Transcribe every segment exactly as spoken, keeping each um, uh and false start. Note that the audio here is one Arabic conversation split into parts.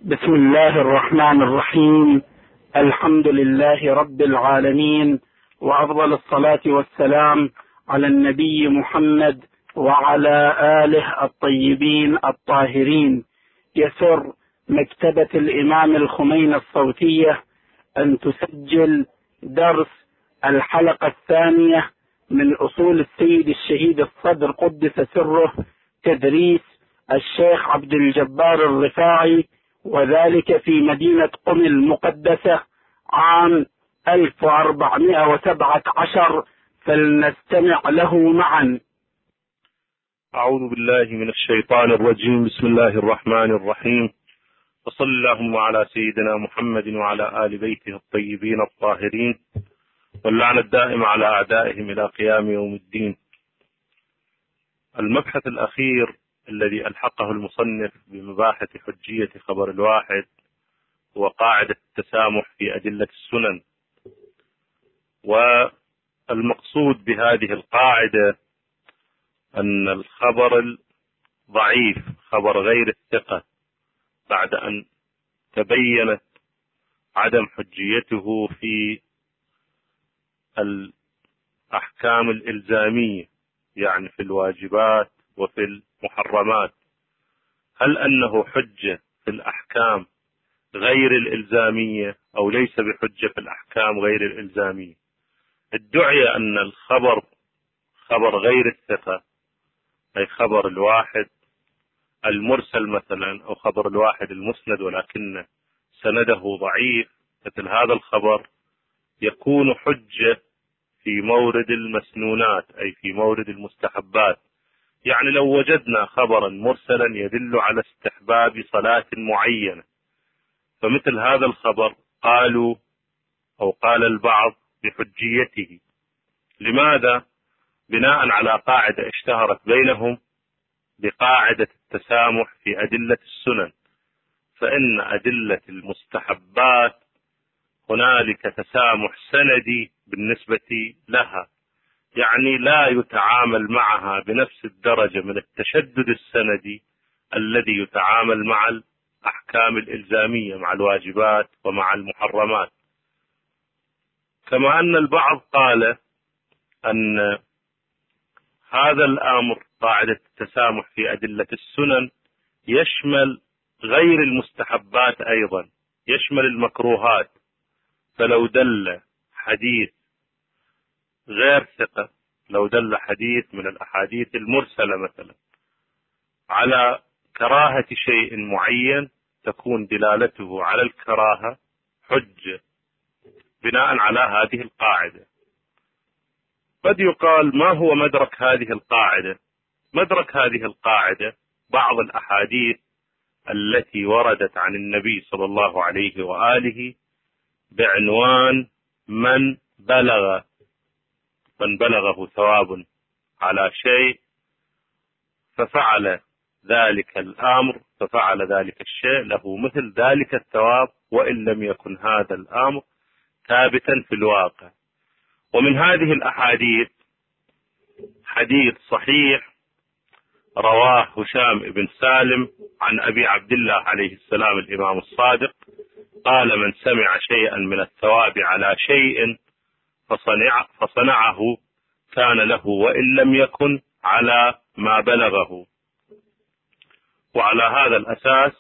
بسم الله الرحمن الرحيم. الحمد لله رب العالمين، وأفضل الصلاة والسلام على النبي محمد وعلى آله الطيبين الطاهرين. يسر مكتبة الإمام الخميني الصوتية أن تسجل درس الحلقة الثانية من أصول السيد الشهيد الصدر قدس سره، تدريس الشيخ عبد الجبار الرفاعي، وذلك في مدينة قم المقدسة عام ألف وأربعمائة وسبعة عشر، فلنستمع له معا. أعوذ بالله من الشيطان الرجيم. بسم الله الرحمن الرحيم، وصلى اللهم على سيدنا محمد وعلى آل بيته الطيبين الطاهرين، واللعنة الدائمة على أعدائهم إلى قيام يوم الدين. المبحث الأخير الذي ألحقه المصنف بمباحث حجية خبر الواحد هو قاعدة التسامح في أدلة السنن. والمقصود بهذه القاعدة أن الخبر الضعيف، خبر غير الثقة، بعد أن تبينت عدم حجيته في الأحكام الإلزامية، يعني في الواجبات وفي المحرمات، هل أنه حجة في الأحكام غير الإلزامية أو ليس بحجة في الأحكام غير الإلزامية؟ ادعي أن الخبر خبر غير الثقة، أي خبر الواحد المرسل مثلا، أو خبر الواحد المسند ولكن سنده ضعيف، مثل هذا الخبر يكون حجة في مورد المسنونات، أي في مورد المستحبات. يعني لو وجدنا خبرا مرسلا يدل على استحباب صلاة معينة، فمثل هذا الخبر قالوا أو قال البعض بحجيته. لماذا؟ بناء على قاعدة اشتهرت بينهم بقاعدة التسامح في أدلة السنن، فإن أدلة المستحبات هنالك تسامح سندي بالنسبة لها، يعني لا يتعامل معها بنفس الدرجة من التشدد السندي الذي يتعامل مع الأحكام الإلزامية، مع الواجبات ومع المحرمات. كما أن البعض قال أن هذا الأمر، قاعدة التسامح في أدلة السنن، يشمل غير المستحبات أيضا، يشمل المكروهات. فلو دل حديث غير ثقة، لو دل حديث من الأحاديث المرسلة مثلا على كراهة شيء معين، تكون دلالته على الكراهة حجة بناء على هذه القاعدة. قد يقال ما هو مدرك هذه القاعدة؟ مدرك هذه القاعدة بعض الأحاديث التي وردت عن النبي صلى الله عليه وآله بعنوان من بلغ من بلغه ثواب على شيء ففعل ذلك الأمر، ففعل ذلك الشيء، له مثل ذلك الثواب وإن لم يكن هذا الأمر ثابتا في الواقع. ومن هذه الأحاديث حديث صحيح رواه هشام بن سالم عن أبي عبد الله عليه السلام الإمام الصادق قال: من سمع شيئا من الثواب على شيء فصنع فصنعه كان له وإن لم يكن على ما بلغه. وعلى هذا الأساس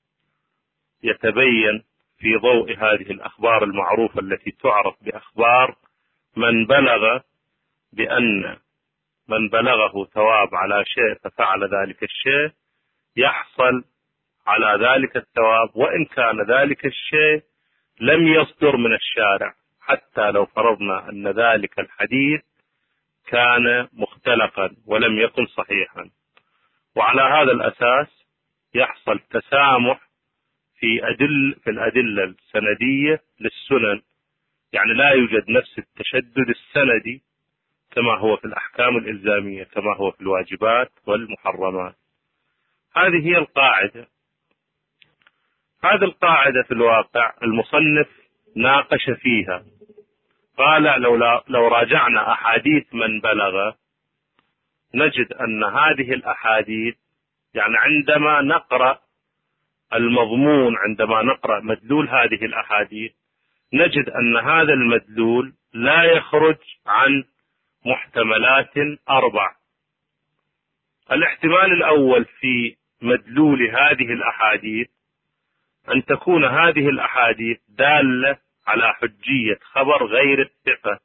يتبين في ضوء هذه الأخبار المعروفة التي تعرف بأخبار من بلغ، بأن من بلغه ثواب على شيء ففعل ذلك الشيء يحصل على ذلك الثواب، وإن كان ذلك الشيء لم يصدر من الشارع، حتى لو فرضنا أن ذلك الحديث كان مختلقا ولم يكن صحيحا. وعلى هذا الأساس يحصل تسامح في أدل في الأدلة السندية للسنن، يعني لا يوجد نفس التشدد السندي كما هو في الأحكام الإلزامية، كما هو في الواجبات والمحرمات. هذه هي القاعدة. هذه القاعدة في الواقع المصنف ناقش فيها، قال: لو, لو راجعنا أحاديث من بلغ نجد أن هذه الأحاديث، يعني عندما نقرأ المضمون عندما نقرأ مدلول هذه الأحاديث نجد أن هذا المدلول لا يخرج عن محتملات أربع. الاحتمال الأول في مدلول هذه الأحاديث أن تكون هذه الأحاديث دالة على حجية خبر غير الثقة،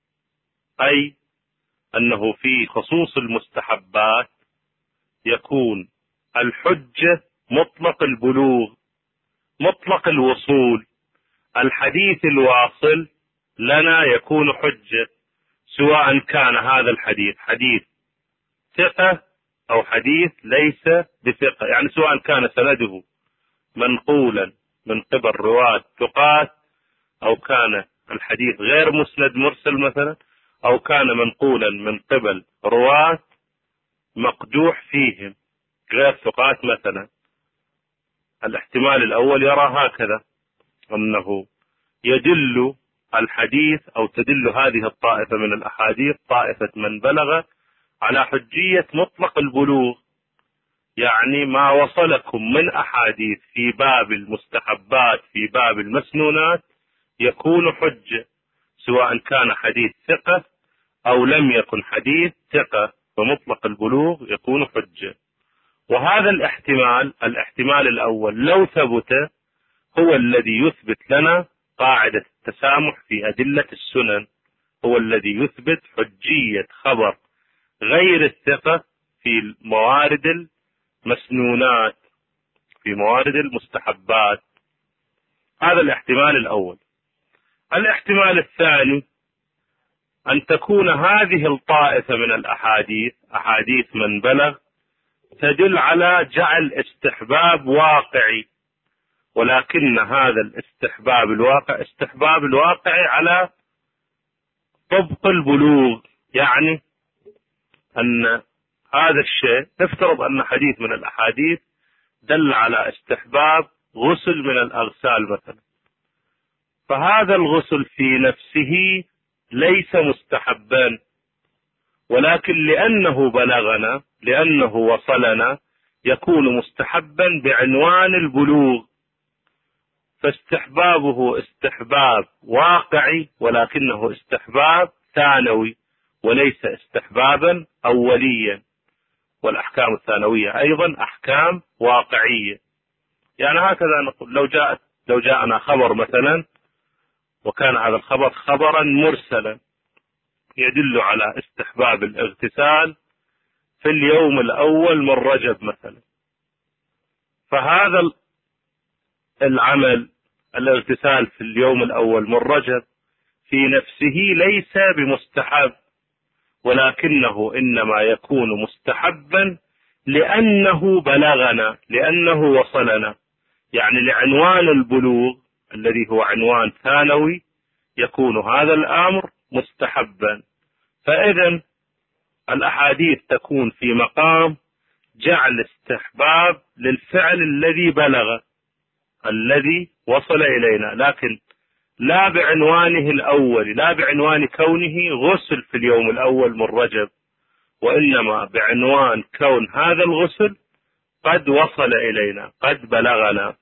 أي أنه في خصوص المستحبات يكون الحجة مطلق البلوغ مطلق الوصول. الحديث الواصل لنا يكون حجة سواء كان هذا الحديث حديث ثقة أو حديث ليس بثقة، يعني سواء كان سنده منقولا من قبل رواة ثقات أو كان الحديث غير مسند مرسل مثلا، أو كان منقولا من قبل رواة مقدوح فيهم غير ثقات مثلا. الاحتمال الأول يرى هكذا، أنه يدل الحديث أو تدل هذه الطائفة من الأحاديث طائفة من بلغ على حجية مطلق البلوغ، يعني ما وصلكم من أحاديث في باب المستحبات في باب المسنونات يكون حجة سواء كان حديث ثقة أو لم يكن حديث ثقة، فمطلق البلوغ يكون حجة. وهذا الاحتمال الاحتمال الأول لو ثبت هو الذي يثبت لنا قاعدة التسامح في أدلة السنن، هو الذي يثبت حجية خبر غير الثقة في موارد المسنونات في موارد المستحبات. هذا الاحتمال الأول. الاحتمال الثاني أن تكون هذه الطائفة من الأحاديث أحاديث من بلغ تدل على جعل استحباب واقعي، ولكن هذا الاستحباب الواقع استحباب الواقعي على طبق البلوغ، يعني أن هذا الشيء نفترض أن حديث من الأحاديث دل على استحباب غسل من الأغسال مثلا، فهذا الغسل في نفسه ليس مستحبا، ولكن لأنه بلغنا لأنه وصلنا يكون مستحبا بعنوان البلوغ، فاستحبابه استحباب واقعي ولكنه استحباب ثانوي وليس استحبابا أوليا. والأحكام الثانوية أيضا أحكام واقعية، يعني هكذا نقول لو جاءت لو جاءنا خبر مثلا وكان هذا الخبر خبرا مرسلا يدل على استحباب الاغتسال في اليوم الأول من رجب مثلا، فهذا العمل الاغتسال في اليوم الأول من رجب في نفسه ليس بمستحب، ولكنه إنما يكون مستحبا لأنه بلغنا لأنه وصلنا، يعني لعنوان البلوغ الذي هو عنوان ثانوي يكون هذا الأمر مستحبا. فإذا الأحاديث تكون في مقام جعل استحباب للفعل الذي بلغ الذي وصل إلينا، لكن لا بعنوانه الأول لا بعنوان كونه غسل في اليوم الأول من رجب، وإنما بعنوان كون هذا الغسل قد وصل إلينا قد بلغنا.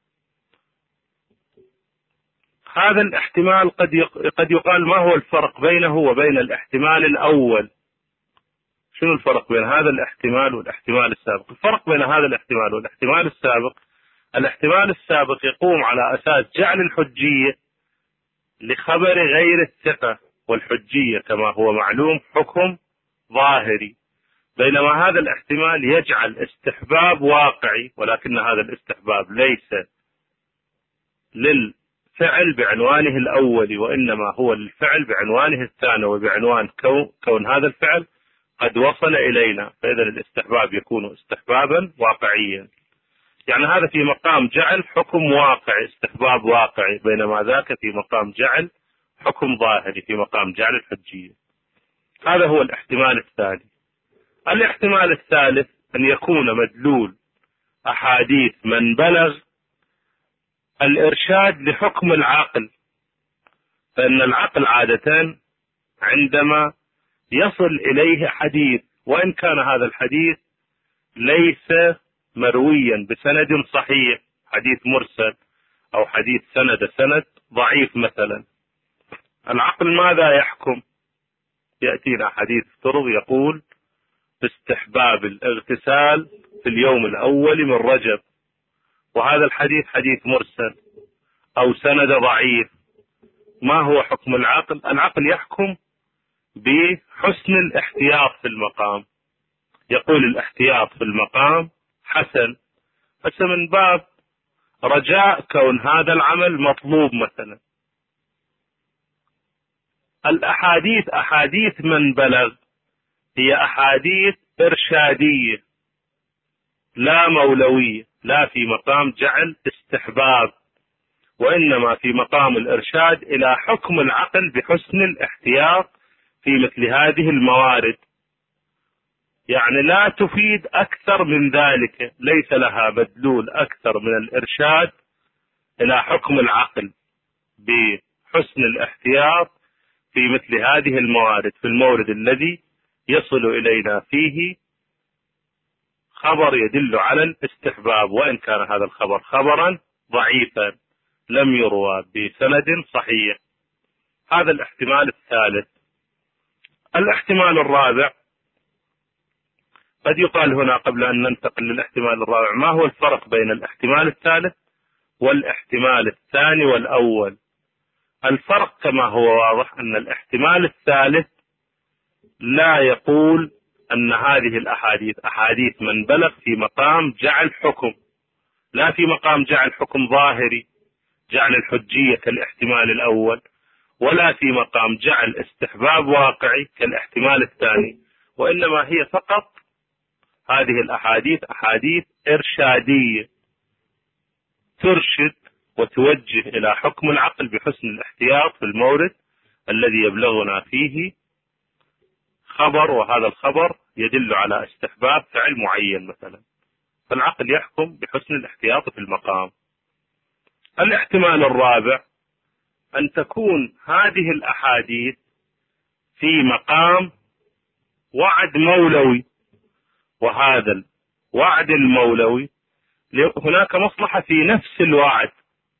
هذا الاحتمال قد قد يقال ما هو الفرق بينه وبين الاحتمال الأول؟ شنو الفرق بين هذا الاحتمال والاحتمال السابق؟ الفرق بين هذا الاحتمال والاحتمال السابق، الاحتمال السابق يقوم على أساس جعل الحجية لخبر غير الثقة، والحجية كما هو معلوم حكم ظاهري، بينما هذا الاحتمال يجعل استحباب واقعي، ولكن هذا الاستحباب ليس للفعل بعنوانه الأول وإنما هو للفعل بعنوانه الثاني، وبعنوان كون, كون هذا الفعل قد وصل إلينا، فإذا الاستحباب يكون استحبابا واقعيا. يعني هذا في مقام جعل حكم واقعي استحباب واقعي، بينما ذاك في مقام جعل حكم ظاهري في مقام جعل الحجية. هذا هو الاحتمال الثاني. الاحتمال الثالث أن يكون مدلول أحاديث من بلغ الإرشاد لحكم العقل، فإن العقل عادة عندما يصل إليه حديث وإن كان هذا الحديث ليس مرويا بسند صحيح، حديث مرسل أو حديث سند سند ضعيف مثلا، العقل ماذا يحكم؟ يأتينا حديث افترض يقول باستحباب الاغتسال في اليوم الأول من رجب، وهذا الحديث حديث مرسل أو سند ضعيف، ما هو حكم العقل؟ العقل يحكم بحسن الاحتياط في المقام، يقول الاحتياط في المقام حسن، بس من باب رجاء كون هذا العمل مطلوب مثلا. الأحاديث أحاديث من بلغ هي أحاديث إرشادية لا مولوية، لا في مقام جعل استحباب، وإنما في مقام الإرشاد إلى حكم العقل بحسن الاحتياط في مثل هذه الموارد، يعني لا تفيد أكثر من ذلك، ليس لها مدلول أكثر من الإرشاد إلى حكم العقل بحسن الاحتياط في مثل هذه الموارد، في المورد الذي يصل إلينا فيه خبر يدل على الاستحباب، وإن كان هذا الخبر خبرا ضعيفا لم يروى بسند صحيح. هذا الاحتمال الثالث. الاحتمال الرابع، قد يقال هنا قبل أن ننتقل للاحتمال الرابع، ما هو الفرق بين الاحتمال الثالث والاحتمال الثاني والأول؟ الفرق كما هو واضح أن الاحتمال الثالث لا يقول أن هذه الأحاديث أحاديث من بلغ في مقام جعل حكم، لا في مقام جعل حكم ظاهري جعل الحجية كالاحتمال الأول، ولا في مقام جعل استحباب واقعي كالاحتمال الثاني، وإنما هي فقط هذه الأحاديث أحاديث إرشادية ترشد وتوجه إلى حكم العقل بحسن الاحتياط في المورد الذي يبلغنا فيه خبر، وهذا الخبر يدل على استحباب فعل معين مثلا، فالعقل يحكم بحسن الاحتياط في المقام. الاحتمال الرابع أن تكون هذه الأحاديث في مقام وعد مولوي، وهذا الوعد المولوي هناك مصلحة في نفس الوعد،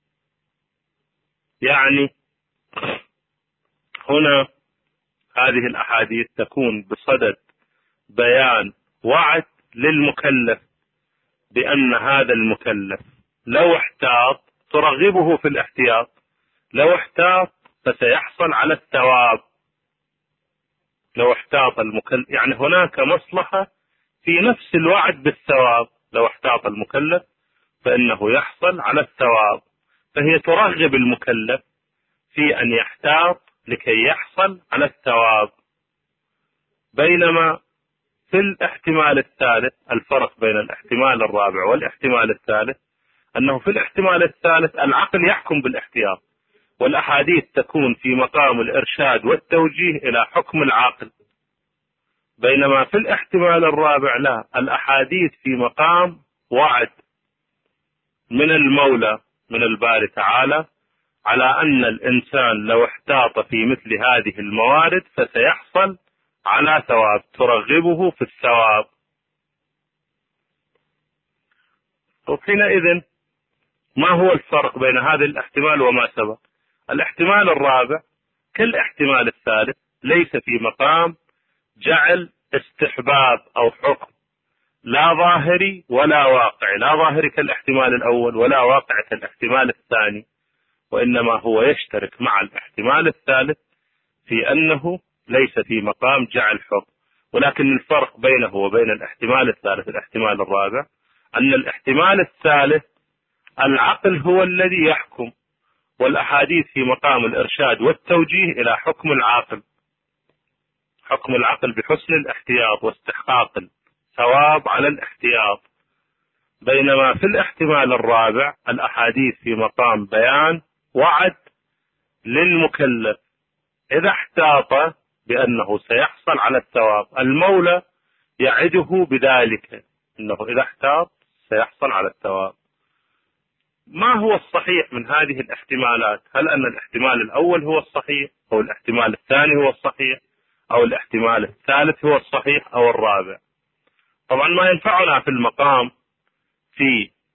يعني هنا هذه الأحاديث تكون بصدد بيان وعد للمكلف بأن هذا المكلف لو احتاط ترغبه في الاحتياط، لو احتاط فسيحصل على الثواب، لو احتاط المكلف، يعني هناك مصلحة في نفس الوعد بالثواب، لو احتاط المكلف فإنه يحصل على الثواب، فهي ترغب المكلف في أن يحتاط لكي يحصل على الثواب. بينما في الاحتمال الثالث الفرق بين الاحتمال الرابع والاحتمال الثالث أنه في الاحتمال الثالث العقل يحكم بالاحتياط، والأحاديث تكون في مقام الإرشاد والتوجيه إلى حكم العقل، بينما في الاحتمال الرابع لا، الأحاديث في مقام وعد من المولى من الباري تعالى على أن الإنسان لو احتاط في مثل هذه الموارد فسيحصل على ثواب، ترغبه في الثواب. وحينئذ ما هو الفرق بين هذا الاحتمال وما سبق؟ الاحتمال الرابع كالاحتمال الثالث ليس في مقام جعل استحباب أو حكم، لا ظاهري ولا واقعي، لا ظاهري كالاحتمال الأول ولا واقعي كالاحتمال الثاني، وإنما هو يشترك مع الاحتمال الثالث في أنه ليس في مقام جعل حكم. ولكن الفرق بينه وبين الاحتمال الثالث الاحتمال الرابع أن الاحتمال الثالث العقل هو الذي يحكم، والأحاديث في مقام الإرشاد والتوجيه إلى حكم العاقل، حكم العقل بحسن الاحتياط واستحقاق الثواب على الاحتياط. بينما في الاحتمال الرابع الأحاديث في مقام بيان وعد للمكلف إذا احتاط بأنه سيحصل على الثواب، المولى يعده بذلك أنه إذا احتاط سيحصل على الثواب. ما هو الصحيح من هذه الاحتمالات؟ هل أن الاحتمال الأول هو الصحيح أو الاحتمال الثاني هو الصحيح أو الاحتمال الثالث هو الصحيح أو الرابع؟ طبعا ما ينفعنا في المقام في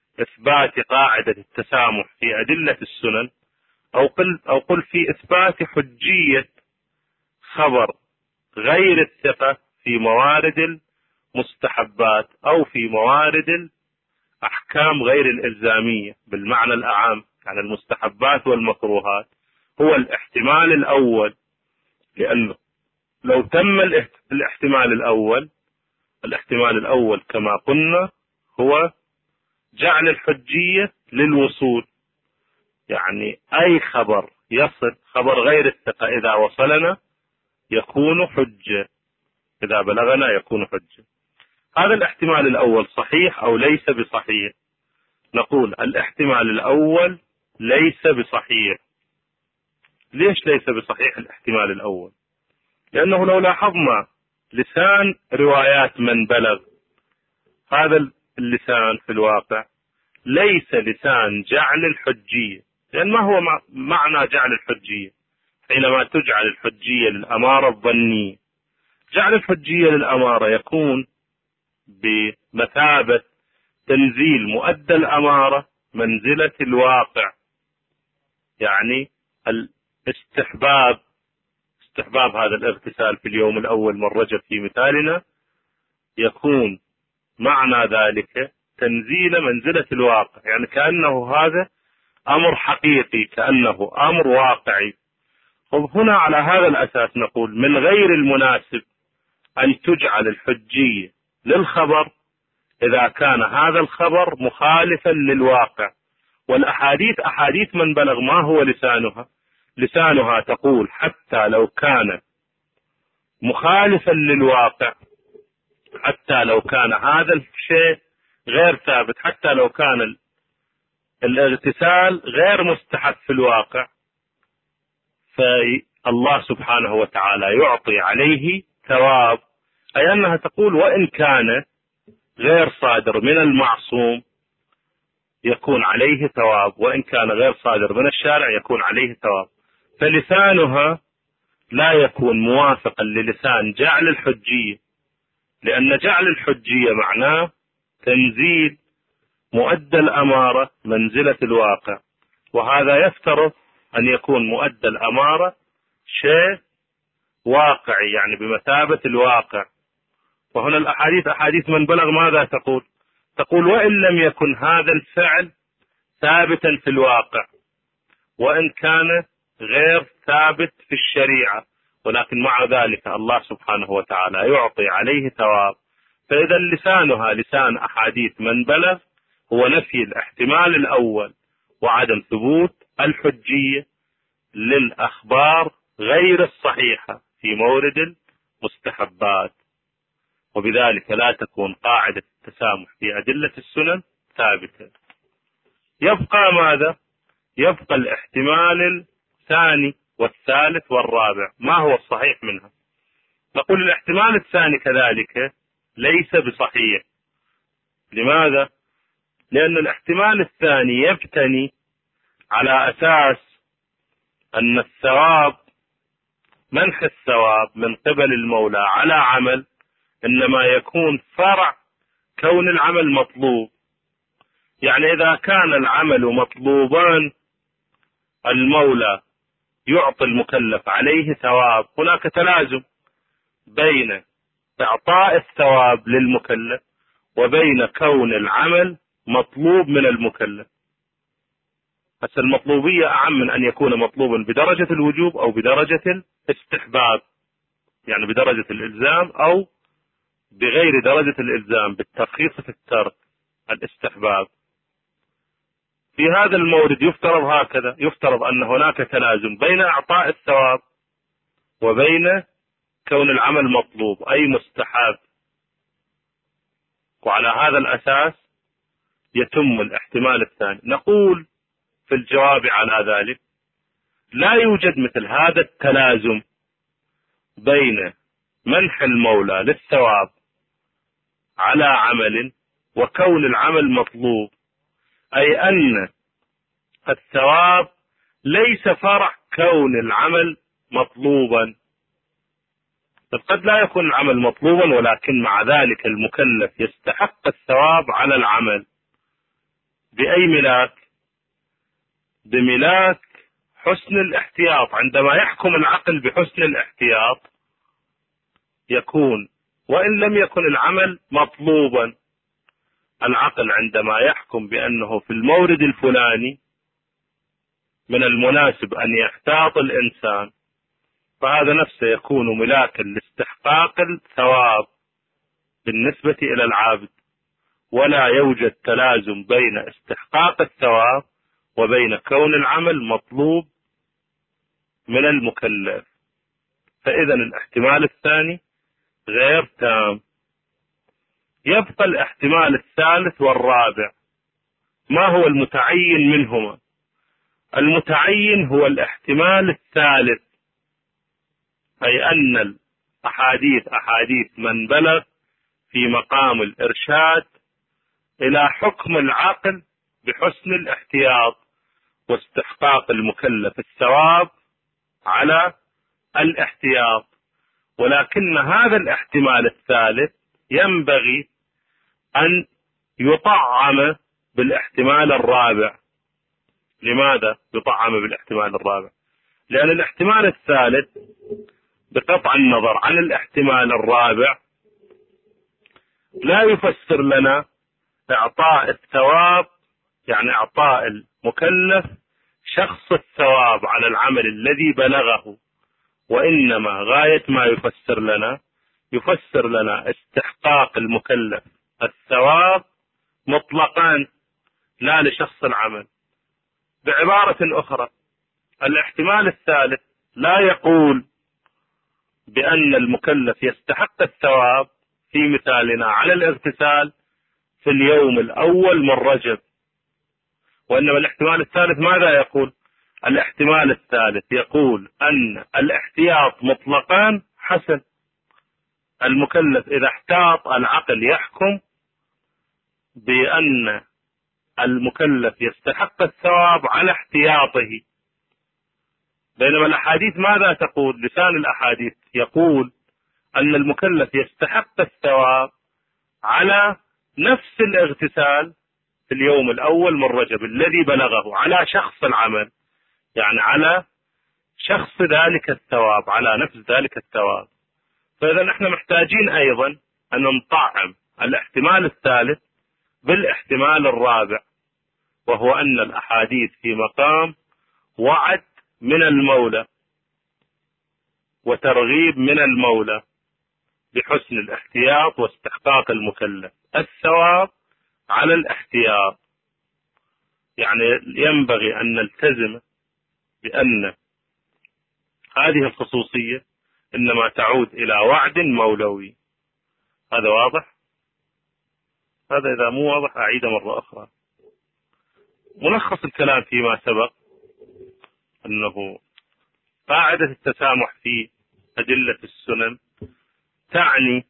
إثبات قاعدة التسامح في أدلة السنن، أو قل, أو قل في إثبات حجية خبر غير الثقة في موارد المستحبات أو في موارد الأحكام غير الإلزامية بالمعنى الأعم، يعني المستحبات والمكروهات، هو الاحتمال الأول. لأنه لو تم الاحتمال الأول، الاحتمال الأول كما قلنا هو جعل الحجية للوصول، يعني أي خبر يصل، خبر غير الثقة إذا وصلنا يكون حجة، إذا بلغنا يكون حجة. هذا الاحتمال الأول صحيح أو ليس بصحيح؟ نقول الاحتمال الأول ليس بصحيح. ليش ليس بصحيح الاحتمال الأول؟ لأنه لو لاحظنا لسان روايات من بلغ، هذا اللسان في الواقع ليس لسان جعل الحجية. لأن ما هو معنى جعل الحجية؟ حينما تجعل الحجية للأمارة الظنية، جعل الحجية للأمارة يكون بمثابة تنزيل مؤدى الأمارة منزلة الواقع، يعني الاستحباب، استحباب هذا الاغتسال في اليوم الأول من رجب في مثالنا، يكون معنى ذلك تنزيل منزلة الواقع، يعني كأنه هذا أمر حقيقي، كأنه أمر واقعي. هنا على هذا الأساس نقول من غير المناسب أن تجعل الحجية للخبر إذا كان هذا الخبر مخالفا للواقع. والأحاديث أحاديث من بلغ ما هو لسانها؟ لسانها تقول حتى لو كان مخالفا للواقع، حتى لو كان هذا الشيء غير ثابت، حتى لو كان الاغتسال غير مستحب في الواقع، فالله سبحانه وتعالى يعطي عليه ثواب. أي أنها تقول وإن كان غير صادر من المعصوم يكون عليه ثواب، وإن كان غير صادر من الشارع يكون عليه ثواب. فلسانها لا يكون موافقا للسان جعل الحجية، لأن جعل الحجية معناه تنزيل مؤدى الأمارة منزلة الواقع، وهذا يفترض أن يكون مؤدى الأمارة شيء واقعي، يعني بمثابة الواقع. وهنا الأحاديث أحاديث من بلغ ماذا تقول؟ تقول وإن لم يكن هذا الفعل ثابتا في الواقع، وإن كان غير ثابت في الشريعة، ولكن مع ذلك الله سبحانه وتعالى يعطي عليه ثواب. فإذا لسانها لسان أحاديث من بلغ هو نفي الاحتمال الأول وعدم ثبوت الحجية للأخبار غير الصحيحة في مورد المستحبات، وبذلك لا تكون قاعدة التسامح في أدلة السنن ثابتة. يبقى ماذا؟ يبقى الاحتمال الثاني والثالث والرابع. ما هو الصحيح منها؟ نقول الاحتمال الثاني كذلك ليس بصحيح. لماذا؟ لأن الاحتمال الثاني يبتني على أساس أن الثواب، منح الثواب من قبل المولى على عمل إنما يكون فرع كون العمل مطلوب. يعني إذا كان العمل مطلوبان المولى يعطي المكلف عليه ثواب، هناك تلازم بين إعطاء الثواب للمكلف وبين كون العمل مطلوب من المكلف. بس المطلوبية أعم من أن يكون مطلوبا بدرجة الوجوب أو بدرجة الاستحباب، يعني بدرجة الإلزام أو بغير درجة الإلزام، بالترخيص في الترك الاستحباب. في هذا المورد يفترض هكذا، يفترض أن هناك تلازم بين إعطاء الثواب وبين كون العمل مطلوب أي مستحب، وعلى هذا الأساس يتم الاحتمال الثاني. نقول في الجواب على ذلك لا يوجد مثل هذا التلازم بين منح المولى للثواب على عمل وكون العمل مطلوب، أي أن الثواب ليس فرع كون العمل مطلوبا. قد لا يكون العمل مطلوبا ولكن مع ذلك المكلف يستحق الثواب على العمل، بأي ملاك؟ بملاك حسن الاحتياط. عندما يحكم العقل بحسن الاحتياط يكون، وإن لم يكن العمل مطلوبا، العقل عندما يحكم بأنه في المورد الفلاني من المناسب أن يحتاط الإنسان، فهذا نفسه يكون ملاكا لاستحقاق الثواب بالنسبة إلى العابد، ولا يوجد تلازم بين استحقاق الثواب وبين كون العمل مطلوب من المكلف. فإذا الاحتمال الثاني غير تام. يبقى الاحتمال الثالث والرابع. ما هو المتعين منهما؟ المتعين هو الاحتمال الثالث، أي أن الأحاديث أحاديث من بلغ في مقام الإرشاد إلى حكم العقل بحسن الاحتياط واستحقاق المكلف الثواب على الاحتياط. ولكن هذا الاحتمال الثالث ينبغي أن يطعم بالاحتمال الرابع. لماذا يطعم بالاحتمال الرابع؟ لأن الاحتمال الثالث بقطع النظر عن الاحتمال الرابع لا يفسر لنا إعطاء الثواب، يعني إعطاء المكلف شخص الثواب على العمل الذي بلغه، وإنما غاية ما يفسر لنا يفسر لنا استحقاق المكلف الثواب مطلقا لا لشخص العمل. بعبارة أخرى، الاحتمال الثالث لا يقول بأن المكلف يستحق الثواب في مثالنا على الاغتسال في اليوم الأول من رجب، وإنما الاحتمال الثالث ماذا يقول؟ الاحتمال الثالث يقول أن الاحتياط مطلقا حسن. المكلف إذا احتاط العقل يحكم بأن المكلف يستحق الثواب على احتياطه. بينما الأحاديث ماذا تقول؟ لسان الأحاديث يقول أن المكلف يستحق الثواب على نفس الاغتسال في اليوم الأول من رجب الذي بلغه، على شخص العمل، يعني على شخص ذلك الثواب، على نفس ذلك الثواب. فإذا نحن محتاجين أيضا أن نطعم الاحتمال الثالث بالاحتمال الرابع، وهو أن الأحاديث في مقام وعد من المولى وترغيب من المولى بحسن الاحتياط واستحقاق المكلف الثواب على الاحتياط. يعني ينبغي أن نلتزم بأن هذه الخصوصية إنما تعود إلى وعد مولوي. هذا واضح؟ هذا إذا مو واضح أعيد مرة أخرى. ملخص الكلام فيما سبق أنه قاعدة التسامح في أدلة السنن تعني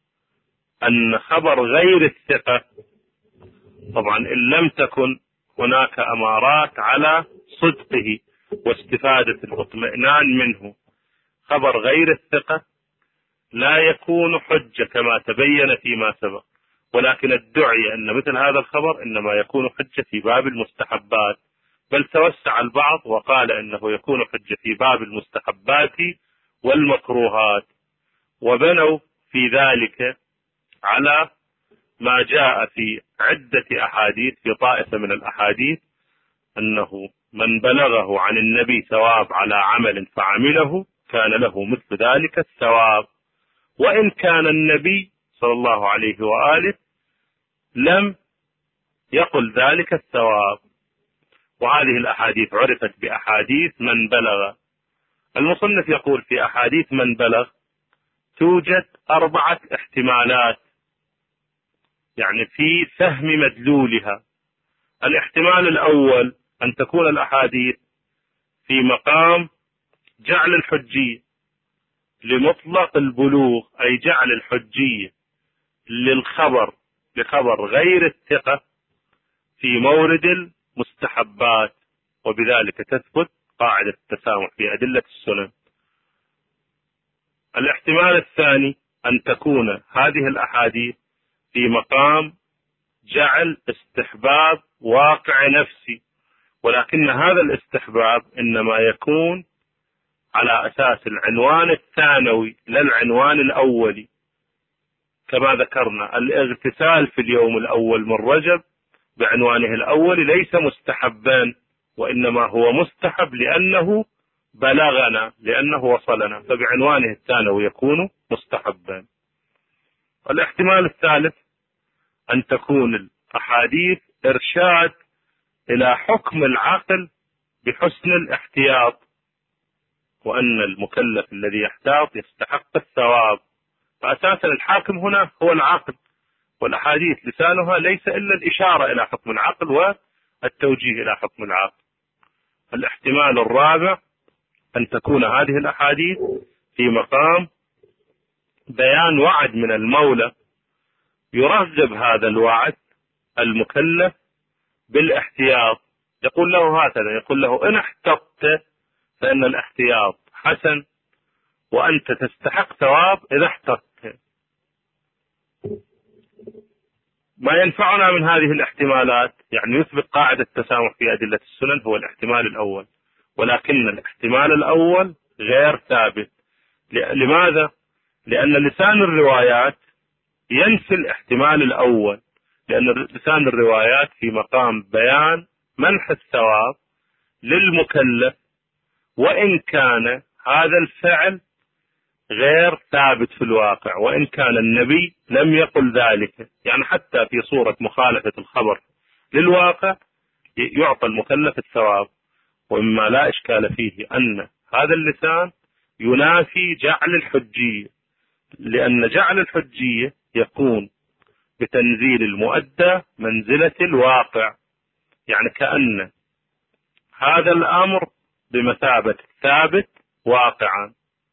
أن خبر غير الثقة، طبعا إن لم تكن هناك أمارات على صدقه واستفادة الاطمئنان منه، خبر غير الثقة لا يكون حجة كما تبين فيما سبق. ولكن الدعي أن مثل هذا الخبر إنما يكون حجة في باب المستحبات، بل توسع البعض وقال إنه يكون حجة في باب المستحبات والمكروهات، وبنوا في ذلك على ما جاء في عدة أحاديث، في طائفة من الأحاديث أنه من بلغه عن النبي ثواب على عمل فعمله كان له مثل ذلك الثواب، وإن كان النبي صلى الله عليه وآله لم يقل ذلك الثواب. وهذه الأحاديث عرفت بأحاديث من بلغ. المصنف يقول في أحاديث من بلغ توجد أربعة احتمالات، يعني في فهم مدلولها. الاحتمال الأول أن تكون الأحاديث في مقام جعل الحجية لمطلق البلوغ، أي جعل الحجية للخبر لخبر غير الثقة في مورد المستحبات، وبذلك تثبت قاعدة التسامح في أدلة السنن. الاحتمال الثاني أن تكون هذه الأحاديث في مقام جعل استحباب واقع نفسي، ولكن هذا الاستحباب إنما يكون على أساس العنوان الثانوي لا العنوان الأولي. كما ذكرنا الاغتسال في اليوم الأول من رجب بعنوانه الأول ليس مستحبا، وإنما هو مستحب لأنه بلغنا، لأنه وصلنا، فبعنوانه الثانوي يكون مستحبا. الاحتمال الثالث أن تكون الأحاديث إرشاد إلى حكم العقل بحسن الاحتياط، وأن المكلف الذي يحتاط يستحق الثواب، فأساسا الحاكم هنا هو العقل، والأحاديث لسانها ليس إلا الإشارة إلى حكم العقل والتوجيه إلى حكم العقل. الاحتمال الرابع أن تكون هذه الأحاديث في مقام بيان وعد من المولى، يرغب هذا الوعد المكلف بالاحتياط، يقول له هكذا، يقول له إن احتطت فإن الاحتياط حسن، وأنت تستحق ثواب إذا احتطت. ما ينفعنا من هذه الاحتمالات يعني يثبت قاعدة التسامح في أدلة السنن هو الاحتمال الأول، ولكن الاحتمال الأول غير ثابت. لماذا؟ لأن لسان الروايات ينفي الاحتمال الأول، لأن لسان الروايات في مقام بيان منح الثواب للمكلف، وإن كان هذا الفعل غير ثابت في الواقع، وإن كان النبي لم يقل ذلك، يعني حتى في صورة مخالفة الخبر للواقع يعطى المكلف الثواب. ومما لا إشكال فيه أن هذا اللسان ينافي جعل الحجية، لأن جعل الحجية يكون بتنزيل المؤدى منزلة الواقع، يعني كأن هذا الأمر بمثابة ثابت واقعا.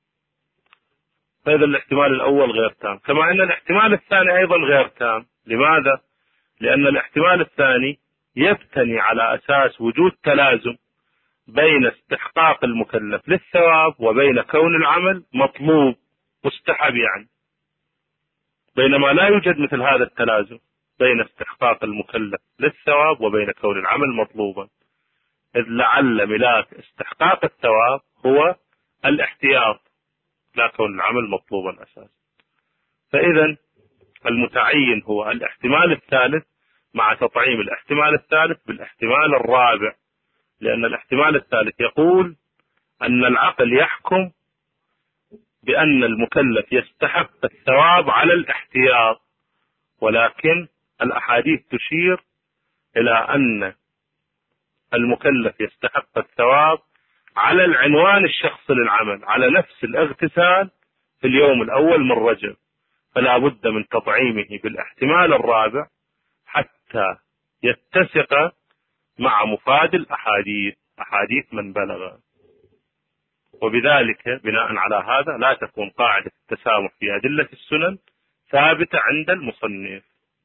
فإذا الاحتمال الأول غير تام، كما أن الاحتمال الثاني أيضا غير تام. لماذا؟ لأن الاحتمال الثاني يبتني على أساس وجود تلازم بين استحقاق المكلف للثواب وبين كون العمل مطلوب مستحب، يعني بينما لا يوجد مثل هذا التلازم بين استحقاق المكلف للثواب وبين كون العمل مطلوبا، إذ لعل ملاك استحقاق الثواب هو الاحتياط لا كون العمل مطلوبا أساسا. فإذا المتعين هو الاحتمال الثالث مع تطعيم الاحتمال الثالث بالاحتمال الرابع، لأن الاحتمال الثالث يقول أن العقل يحكم بأن المكلف يستحق الثواب على الاحتياط، ولكن الأحاديث تشير إلى أن المكلف يستحق الثواب على العنوان الشخصي للعمل، على نفس الاغتسال في اليوم الأول من رجب، فلا بد من تطعيمه بالاحتمال الرابع حتى يتسق مع مفاد الأحاديث، أحاديث من بلغ. وبذلك بناء على هذا لا تكون قاعدة التسامح في أدلة السنن ثابتة عند المصنف.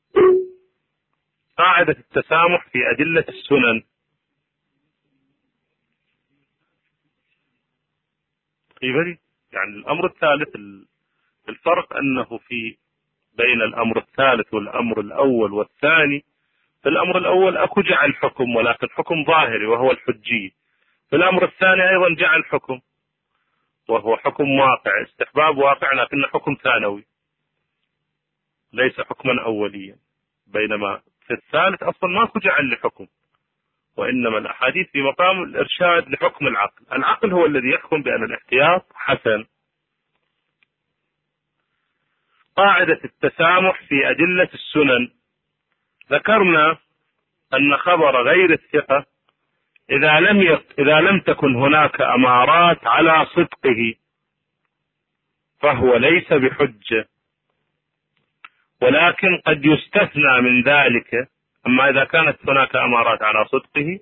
قاعدة التسامح في أدلة السنن يعني الأمر الثالث، الفرق أنه في بين الأمر الثالث والأمر الأول والثاني، في الأمر الأول أكو جعل حكم ولكن حكم ظاهري وهو الحجية، في الأمر الثاني أيضا جعل حكم وهو حكم واقع، استحباب واقع لكن حكم ثانوي ليس حكما أوليا، بينما في الثالث أصلا ما أكو جعل لحكم، وإنما الأحاديث في مقام الإرشاد لحكم العقل. العقل هو الذي يحكم بأن الاحتياط حسن. قاعدة التسامح في أدلة السنن، ذكرنا أن خبر غير الثقة إذا لم يق... إذا لم تكن هناك أمارات على صدقه فهو ليس بحجة، ولكن قد يستثنى من ذلك. أما إذا كانت هناك أمارات على صدقه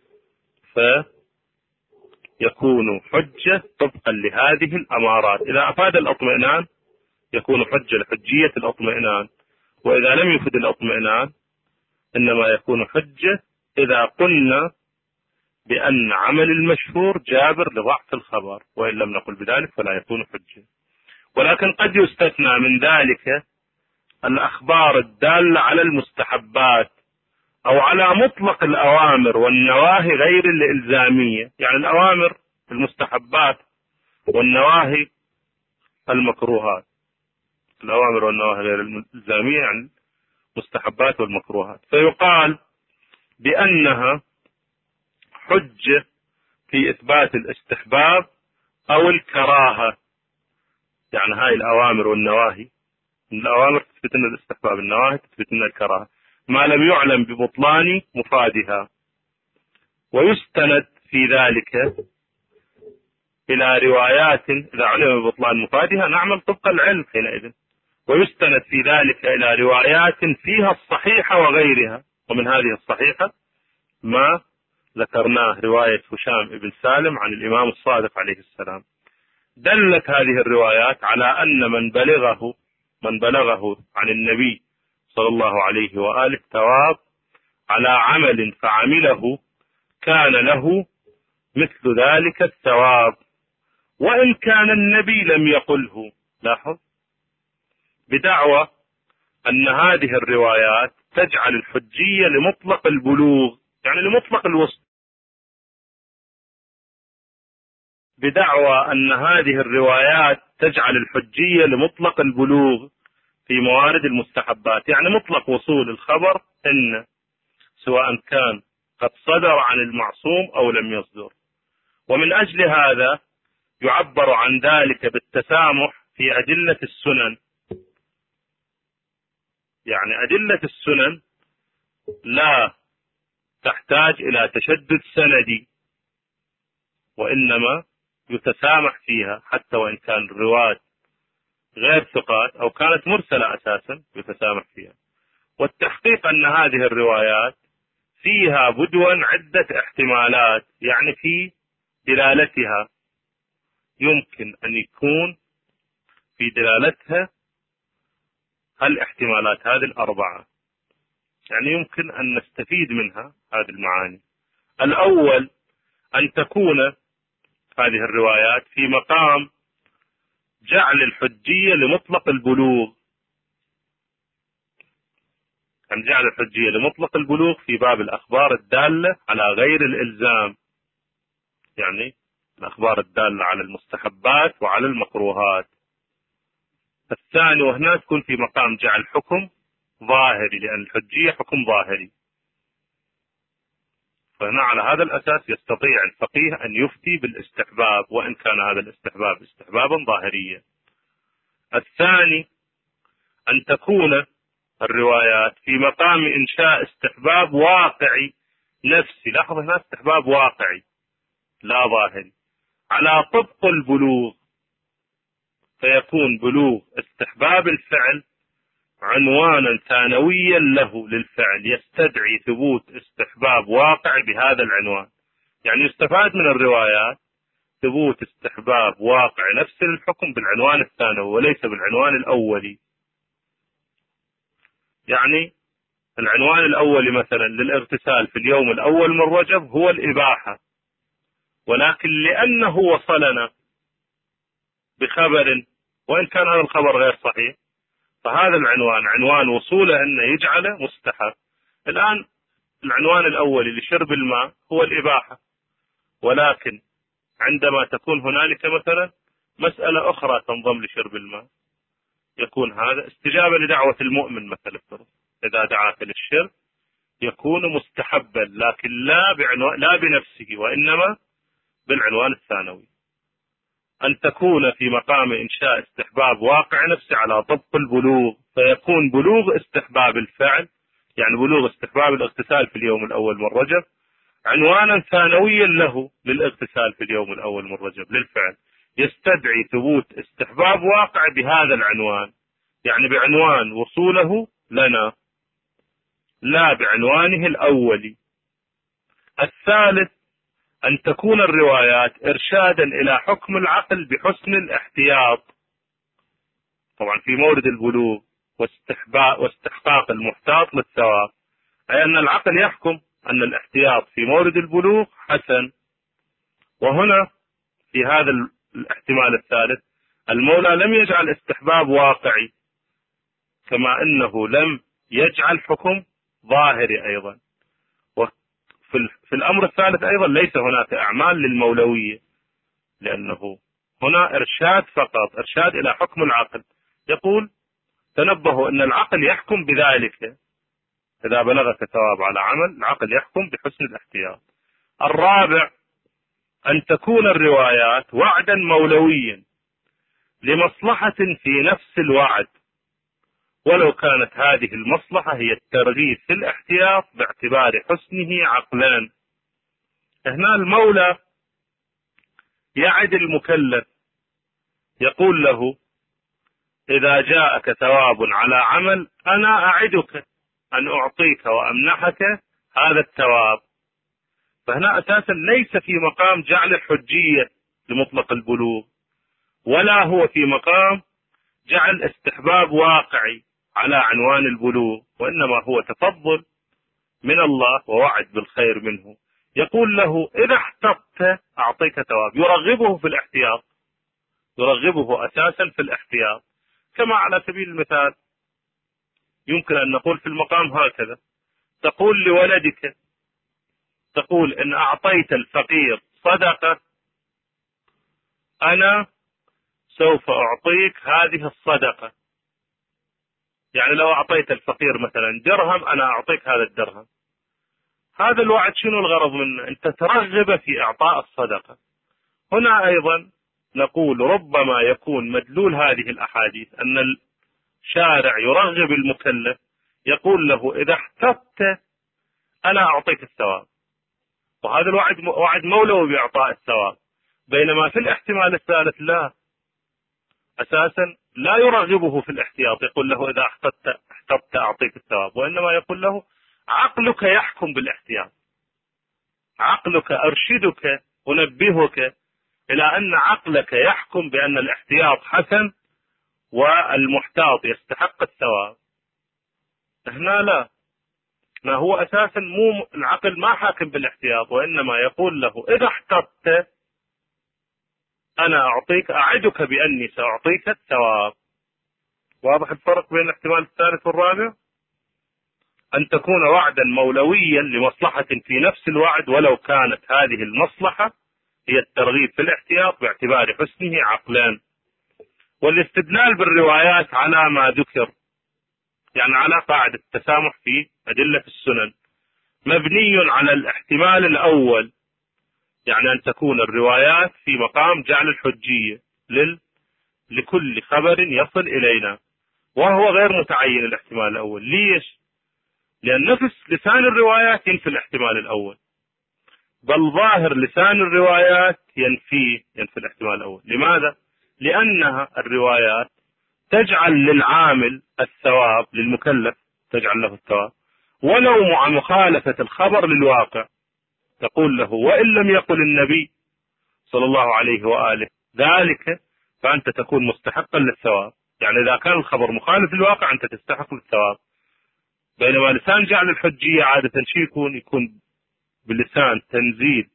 فيكون حجة طبقا لهذه الأمارات. إذا أفاد الاطمئنان يكون حجة لحجية الاطمئنان، وإذا لم يفد الاطمئنان إنما يكون حجة إذا قلنا بأن عمل المشهور جابر لضعف الخبر، وإن لم نقل بذلك فلا يكون حجة. ولكن قد يستثنى من ذلك الأخبار الدالة على المستحبات أو على مطلق الأوامر والنواهي غير الإلزامية، يعني الأوامر المستحبات والنواهي المكروهات. الأوامر والنواهي غير الإلزامية يعني المستحبات والمكروهات، فيقال بأنها حجة في إثبات الاستحباب أو الكراهة. يعني هاي الأوامر والنواهي، الأوامر تثبت لنا الاستحباب، النواهي تثبت لنا الكراهة، ما لم يعلم ببطلان مفادها. ويستند في ذلك إلى روايات، إذا علم ببطلان مفادها نعمل طبق العلم حينئذ. ويستند في ذلك إلى روايات فيها الصحيحة وغيرها، ومن هذه الصحيحة ما ذكرناه، رواية هشام بن سالم عن الإمام الصادق عليه السلام. دلت هذه الروايات على أن من بلغه من بلغه عن النبي صلى الله عليه وآله ثواب على عمل فعمله كان له مثل ذلك الثواب، وإن كان النبي لم يقله. لاحظ، بدعوى أن هذه الروايات تجعل الحجية لمطلق البلوغ، يعني لمطلق الوصف، بدعوى أن هذه الروايات تجعل الحجية لمطلق البلوغ في موارد المستحبات، يعني مطلق وصول الخبر إن سواء كان قد صدر عن المعصوم أو لم يصدر. ومن أجل هذا يعبر عن ذلك بالتسامح في أدلة السنن. يعني أدلة السنن لا تحتاج إلى تشدد سندي، وإنما يتسامح فيها حتى وإن كان الرواة غير ثقات أو كانت مرسلة أساسا يتسامح فيها. والتحقيق أن هذه الروايات فيها بدوا عدة احتمالات، يعني في دلالتها يمكن أن يكون في دلالتها الاحتمالات هذه الأربعة، يعني يمكن أن نستفيد منها هذه المعاني. الأول أن تكون هذه الروايات في مقام جعل الحجية لمطلق البلوغ، أن جعل الحجية لمطلق البلوغ في باب الأخبار الدالة على غير الإلزام، يعني الأخبار الدالة على المستحبات وعلى المكروهات. الثاني وهنا تكون في مقام جعل حكم ظاهري، لأن الحجية حكم ظاهري، فهنا على هذا الأساس يستطيع الفقيه أن يفتي بالاستحباب وإن كان هذا الاستحباب استحبابا ظاهريا. الثاني أن تكون الروايات في مقام إنشاء استحباب واقعي نفسي. لاحظ هنا استحباب واقعي لا ظاهري على طبق البلوغ، فيكون بلوغ استحباب الفعل عنوانا ثانويا له للفعل يستدعي ثبوت استحباب واقع بهذا العنوان. يعني يستفاد من الروايات ثبوت استحباب واقع نفس الحكم بالعنوان الثانوي وليس بالعنوان الأولي. يعني العنوان الأولي مثلا للاغتسال في اليوم الأول من رجب هو الإباحة، ولكن لأنه وصلنا بخبر وإن كان هذا الخبر غير صحيح، فهذا العنوان عنوان وصوله أنه يجعله مستحب. الآن العنوان الأولي لشرب الماء هو الإباحة، ولكن عندما تكون هنالك مثلا مسألة أخرى تنضم لشرب الماء يكون هذا استجابة لدعوة المؤمن مثلا، إذا دعاك للشرب يكون مستحبا، لكن لا بعنوان لا بنفسه وإنما بالعنوان الثانوي. أن تكون في مقام إنشاء استحباب واقع نفسي على طبق البلوغ، فيكون بلوغ استحباب الفعل، يعني بلوغ استحباب الاغتسال في اليوم الأول من رجب عنوانا ثانويا له للاغتسال في اليوم الأول من رجب للفعل يستدعي ثبوت استحباب واقع بهذا العنوان، يعني بعنوان وصوله لنا لا بعنوانه الأولي. الثالث أن تكون الروايات إرشادا إلى حكم العقل بحسن الاحتياط، طبعا في مورد البلوغ واستحقاق المحتاط للثواب، أي أن العقل يحكم أن الاحتياط في مورد البلوغ حسن. وهنا في هذا الاحتمال الثالث المولى لم يجعل استحباب واقعي، كما أنه لم يجعل حكم ظاهري أيضا، في الأمر الثالث أيضا ليس هناك أعمال للمولوية، لأنه هنا إرشاد فقط، إرشاد إلى حكم العقل. يقول تنبهوا أن العقل يحكم بذلك، إذا بلغك ثواب على عمل العقل يحكم بحسن الاحتياط. الرابع أن تكون الروايات وعدا مولويا لمصلحة في نفس الوعد، ولو كانت هذه المصلحة هي الترغيب في الاحتياط باعتبار حسنه عقلا. هنا المولى يعد المكلف، يقول له إذا جاءك ثواب على عمل أنا أعدك أن أعطيك وأمنحك هذا الثواب. فهنا أساسا ليس في مقام جعل الحجية لمطلق البلوغ، ولا هو في مقام جعل استحباب واقعي على عنوان البلوغ، وإنما هو تفضل من الله ووعد بالخير منه. يقول له إذا احتطت أعطيك ثواب، يرغبه في الاحتياط، يرغبه أساسا في الاحتياط. كما على سبيل المثال يمكن أن نقول في المقام هكذا، تقول لولدك، تقول إن أعطيت الفقير صدقة أنا سوف أعطيك هذه الصدقة. يعني لو أعطيت الفقير مثلا درهم أنا أعطيك هذا الدرهم. هذا الوعد شنو الغرض منه؟ أنت ترغب في إعطاء الصدقة. هنا أيضا نقول ربما يكون مدلول هذه الأحاديث أن الشارع يرغب المكلف، يقول له إذا احتطت أنا أعطيك الثواب، وهذا الوعد وعد مولوي بإعطاء الثواب. بينما في الاحتمال الثالث لا، أساسا لا يرغبه في الاحتياط، يقول له إذا احتطت احتطت أعطيك الثواب، وإنما يقول له عقلك يحكم بالاحتياط، عقلك أرشدك أنبهك إلى أن عقلك يحكم بأن الاحتياط حسن والمحتاط يستحق الثواب. هنا لا، ما هو أساسا مو العقل ما حاكم بالاحتياط، وإنما يقول له إذا احتطت أنا أعطيك، أعدك بأني سأعطيك الثواب. واضح الفرق بين الاحتمال الثالث والرابع؟ أن تكون وعدا مولويا لمصلحة في نفس الوعد، ولو كانت هذه المصلحة هي الترغيب في الاحتياط باعتبار حسنه عقلا. والاستدلال بالروايات على ما ذكر، يعني على قاعدة التسامح في أدلة السنن، مبني على الاحتمال الأول، يعني أن تكون الروايات في مقام جعل الحجية لل... لكل خبر يصل إلينا، وهو غير متعين الاحتمال الأول. ليش؟ لأن نفس لسان الروايات ينفي الاحتمال الأول، بل ظاهر لسان الروايات ينفي ينفي الاحتمال الأول. لماذا؟ لأنها الروايات تجعل للعامل الثواب، للمكلف تجعل له الثواب ولو مع مخالفة الخبر للواقع. تقول له وإن لم يقل النبي صلى الله عليه وآله ذلك فأنت تكون مستحقا للثواب. يعني إذا كان الخبر مخالف للواقع أنت تستحق للثواب. بينما لسان جعل الحجية عادة شيء يكون يكون بلسان تنزيل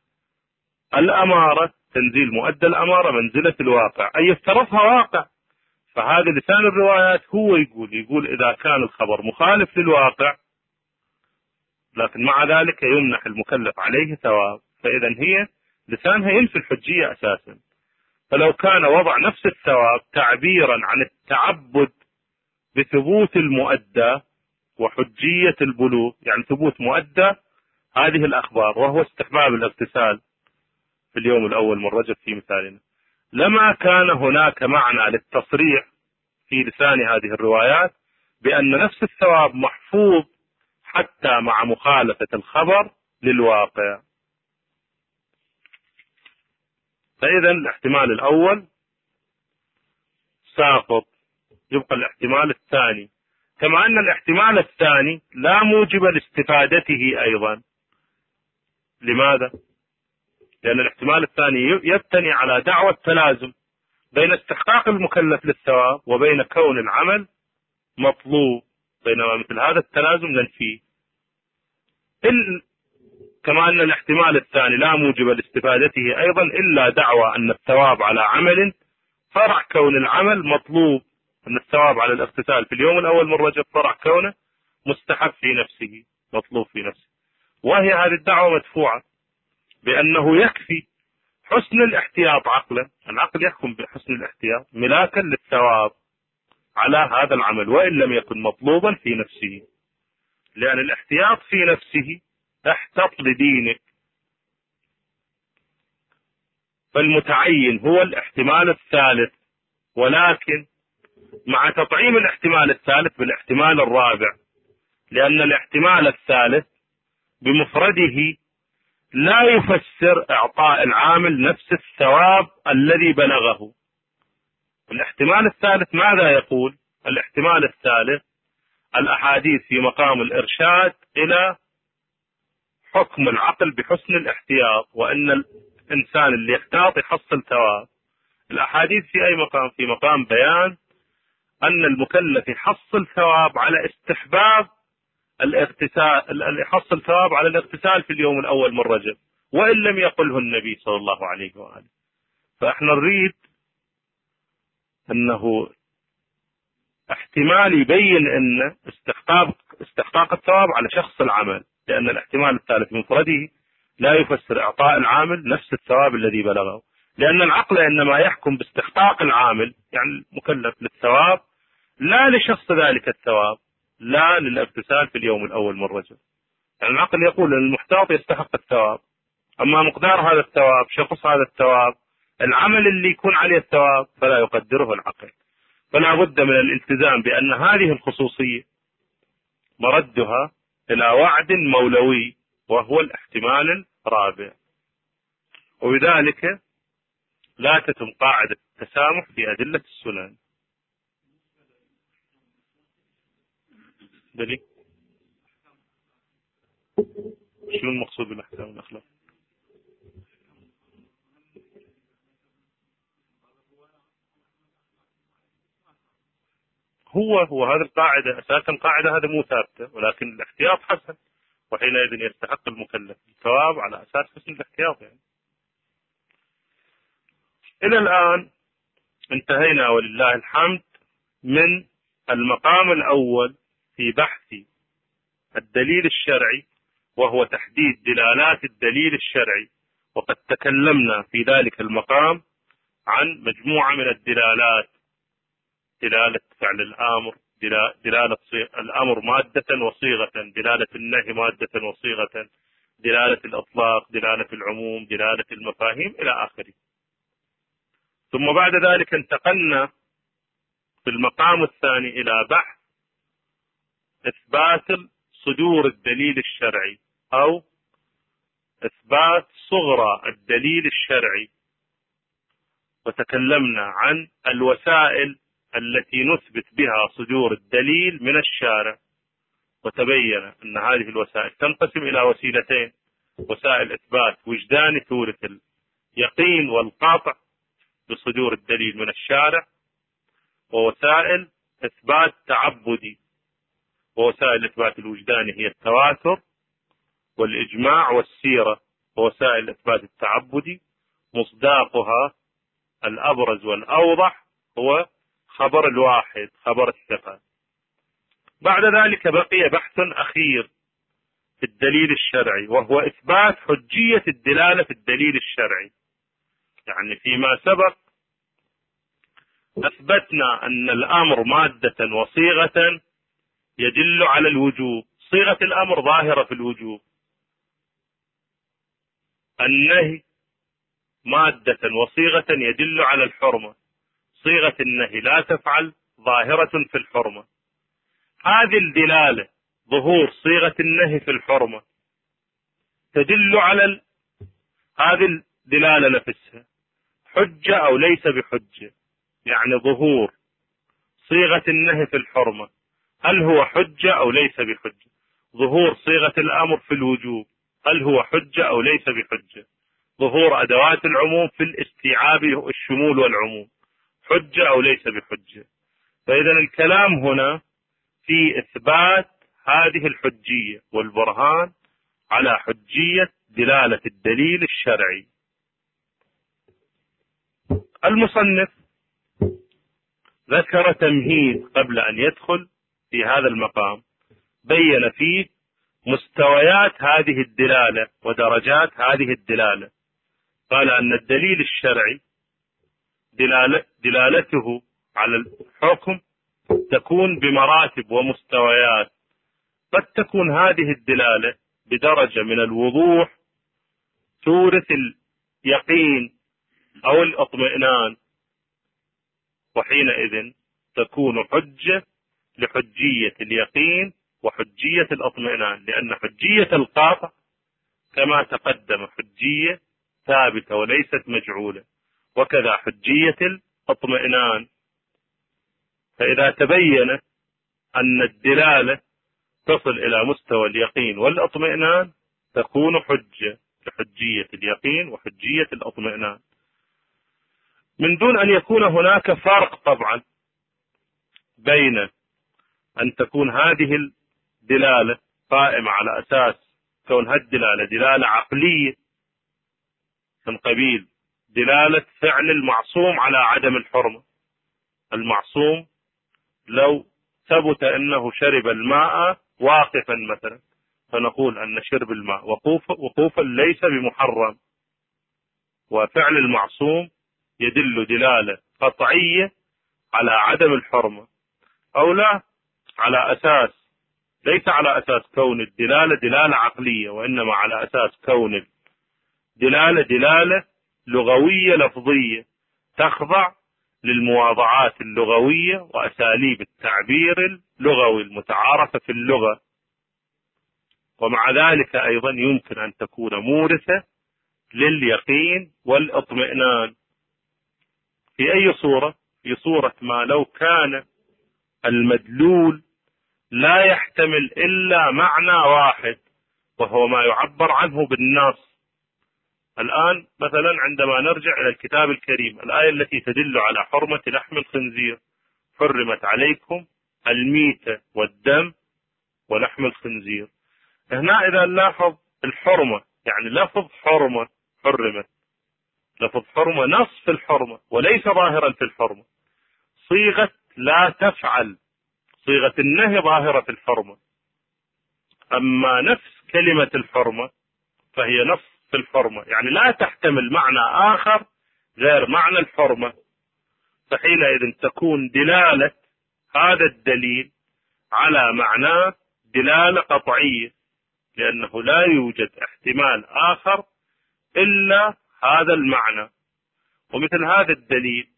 الأمارة، تنزيل مؤدى الأمارة منزلة الواقع، أي افترضها واقع. فهذا لسان الروايات هو يقول يقول إذا كان الخبر مخالف للواقع لكن مع ذلك يمنح المكلف عليه ثواب، فإذا هي لسانها ينفي الحجية أساسا. فلو كان وضع نفس الثواب تعبيرا عن التعبد بثبوت المؤدى وحجية البلوغ، يعني ثبوت مؤدى هذه الأخبار وهو استحباب الاغتسال في اليوم الأول من رجب في مثالنا، لما كان هناك معنى للتصريح في لسان هذه الروايات بأن نفس الثواب محفوظ حتى مع مخالفة الخبر للواقع. فإذا الاحتمال الأول ساقط، يبقى الاحتمال الثاني، كما أن الاحتمال الثاني لا موجب لاستفادته أيضا. لماذا؟ لأن الاحتمال الثاني يبتني على دعوى التلازم بين استحقاق المكلف للثواب وبين كون العمل مطلوب، بينما مثل هذا التلازم ننفيه. إن كما أن الاحتمال الثاني لا موجب لاستفادته أيضا إلا دعوى أن الثواب على عمل فرع كون العمل مطلوب، أن الثواب على الاغتسال في اليوم الأول من رجب فرع كونه مستحب في نفسه مطلوب في نفسه. وهي هذه الدعوة مدفوعة بأنه يكفي حسن الاحتياط عقلا، العقل يحكم بحسن الاحتياط ملاكا للثواب على هذا العمل وإن لم يكن مطلوبا في نفسه، لأن الاحتياط في نفسه احتط لدينك، فالمتعين هو الاحتمال الثالث، ولكن مع تطعيم الاحتمال الثالث بالاحتمال الرابع، لأن الاحتمال الثالث بمفرده لا يفسر إعطاء العامل نفس الثواب الذي بلغه. الاحتمال الثالث ماذا يقول؟ الاحتمال الثالث الأحاديث في مقام الإرشاد إلى حكم العقل بحسن الاحتياط، وأن الإنسان اللي يحتاط يحصل ثواب. الأحاديث في أي مقام؟ في مقام بيان أن المكلف يحصل ثواب على استحباب الاغتسال، يحصل ثواب على الاغتسال في اليوم الأول من رجب، وإن لم يقله النبي صلى الله عليه وآله. فإحنا نريد أنه احتمال يبين أن استحقاق استحقاق الثواب على شخص العمل، لأن الاحتمال الثالث منفرده لا يفسر إعطاء العامل نفس الثواب الذي بلغه، لأن العقل إنما يحكم باستحقاق العامل يعني المكلف للثواب لا لشخص ذلك الثواب، لا للاغتسال في اليوم الأول من رجب. يعني العقل يقول أن المحتاط يستحق الثواب، أما مقدار هذا الثواب، شخص هذا الثواب، العمل اللي يكون عليه الثواب فلا يقدره العقل. فلا بد من الالتزام بأن هذه الخصوصية مردها إلى وعد مولوي وهو الاحتمال الرابع، وبذلك لا تتم قاعدة التسامح في أدلة السنن. دليل شو المقصود بالأحكام الأخلاق؟ هو هو هذه القاعدة أساسا قاعدة هذا مو ثابتة، ولكن الاحتياط حسن، وحينئذ يستحق المكلف الثواب على أساس حسن الاحتياط. يعني إلى الآن انتهينا ولله الحمد من المقام الأول في بحث الدليل الشرعي، وهو تحديد دلالات الدليل الشرعي، وقد تكلمنا في ذلك المقام عن مجموعة من الدلالات: دلالة فعل الآمر، دلالة الأمر مادة وصيغة، دلالة النهي مادة وصيغة، دلالة الإطلاق، دلالة العموم، دلالة المفاهيم إلى آخره. ثم بعد ذلك انتقلنا في المقام الثاني إلى بحث إثبات صدور الدليل الشرعي أو إثبات صغرى الدليل الشرعي، وتكلمنا عن الوسائل التي نثبت بها صدور الدليل من الشارع، وتبين أن هذه الوسائل تنقسم إلى وسيلتين: وسائل إثبات وجداني تورث اليقين والقاطع بصدور الدليل من الشارع، ووسائل إثبات تعبدي. ووسائل إثبات الوجداني هي التواتر والإجماع والسيرة، ووسائل إثبات التعبدي مصداقها الأبرز والأوضح هو خبر الواحد، خبر الثقة. بعد ذلك بقي بحث أخير في الدليل الشرعي، وهو إثبات حجية الدلالة في الدليل الشرعي. يعني فيما سبق أثبتنا أن الأمر مادة وصيغة يدل على الوجوب، صيغة الأمر ظاهرة في الوجوب، النهي مادة وصيغة يدل على الحرمة، صيغة النهي لا تفعل ظاهرة في الحرمة. هذه الدلالة ظهور صيغة النهي في الحرمة تدل على ال... هذه الدلالة نفسها حجة أو ليس بحجة. يعني ظهور صيغة النهي في الحرمة هل هو حجة أو ليس بحجة؟ ظهور صيغة الأمر في الوجوب هل هو حجة أو ليس بحجة؟ ظهور أدوات العموم في الاستيعاب الشمول والعموم حجة أو ليس بحجة؟ فإذا الكلام هنا في إثبات هذه الحجية والبرهان على حجية دلالة الدليل الشرعي. المصنف ذكر تمهيد قبل أن يدخل في هذا المقام، بين فيه مستويات هذه الدلالة ودرجات هذه الدلالة. قال أن الدليل الشرعي دلالة دلالته على الحكم تكون بمراتب ومستويات. قد تكون هذه الدلالة بدرجة من الوضوح تورث اليقين أو الاطمئنان، وحينئذ تكون حجة لحجية اليقين وحجية الاطمئنان، لأن حجية القاطع كما تقدم حجية ثابتة وليست مجعولة، وكذا حجية الاطمئنان. فإذا تبين أن الدلالة تصل إلى مستوى اليقين والاطمئنان تكون حجة لحجية اليقين وحجية الاطمئنان، من دون أن يكون هناك فرق طبعا بين أن تكون هذه الدلالة قائمة على أساس كون هالدلالة دلالة عقلية من قبيل دلالة فعل المعصوم على عدم الحرمة. المعصوم لو ثبت أنه شرب الماء واقفا مثلا فنقول أن شرب الماء وقوف وقوفا ليس بمحرم، وفعل المعصوم يدل دلالة قطعية على عدم الحرمة، أو لا على أساس ليس على أساس كون الدلالة دلالة عقلية، وإنما على أساس كون الدلالة دلالة لغوية لفظية تخضع للمواضعات اللغوية وأساليب التعبير اللغوي المتعارفة في اللغة. ومع ذلك أيضا يمكن أن تكون مورثة لليقين والاطمئنان. في أي صورة؟ في صورة ما لو كان المدلول لا يحتمل إلا معنى واحد وهو ما يعبر عنه بالنص. الآن مثلا عندما نرجع إلى الكتاب الكريم، الآية التي تدل على حرمة لحم الخنزير: حرمت عليكم الميتة والدم ولحم الخنزير. هنا إذا نلاحظ الحرمة، يعني لفظ حرمة حرمت، لفظ حرمة نص في الحرمة وليس ظاهرا في الحرمة. صيغة لا تفعل، صيغة النهي ظاهرة في الحرمة، أما نفس كلمة الحرمة فهي نص في الحرمة، يعني لا تحتمل معنى آخر غير معنى الحرمة. فحينئذ تكون دلالة هذا الدليل على معناه دلالة قطعية، لأنه لا يوجد احتمال آخر إلا هذا المعنى. ومثل هذا الدليل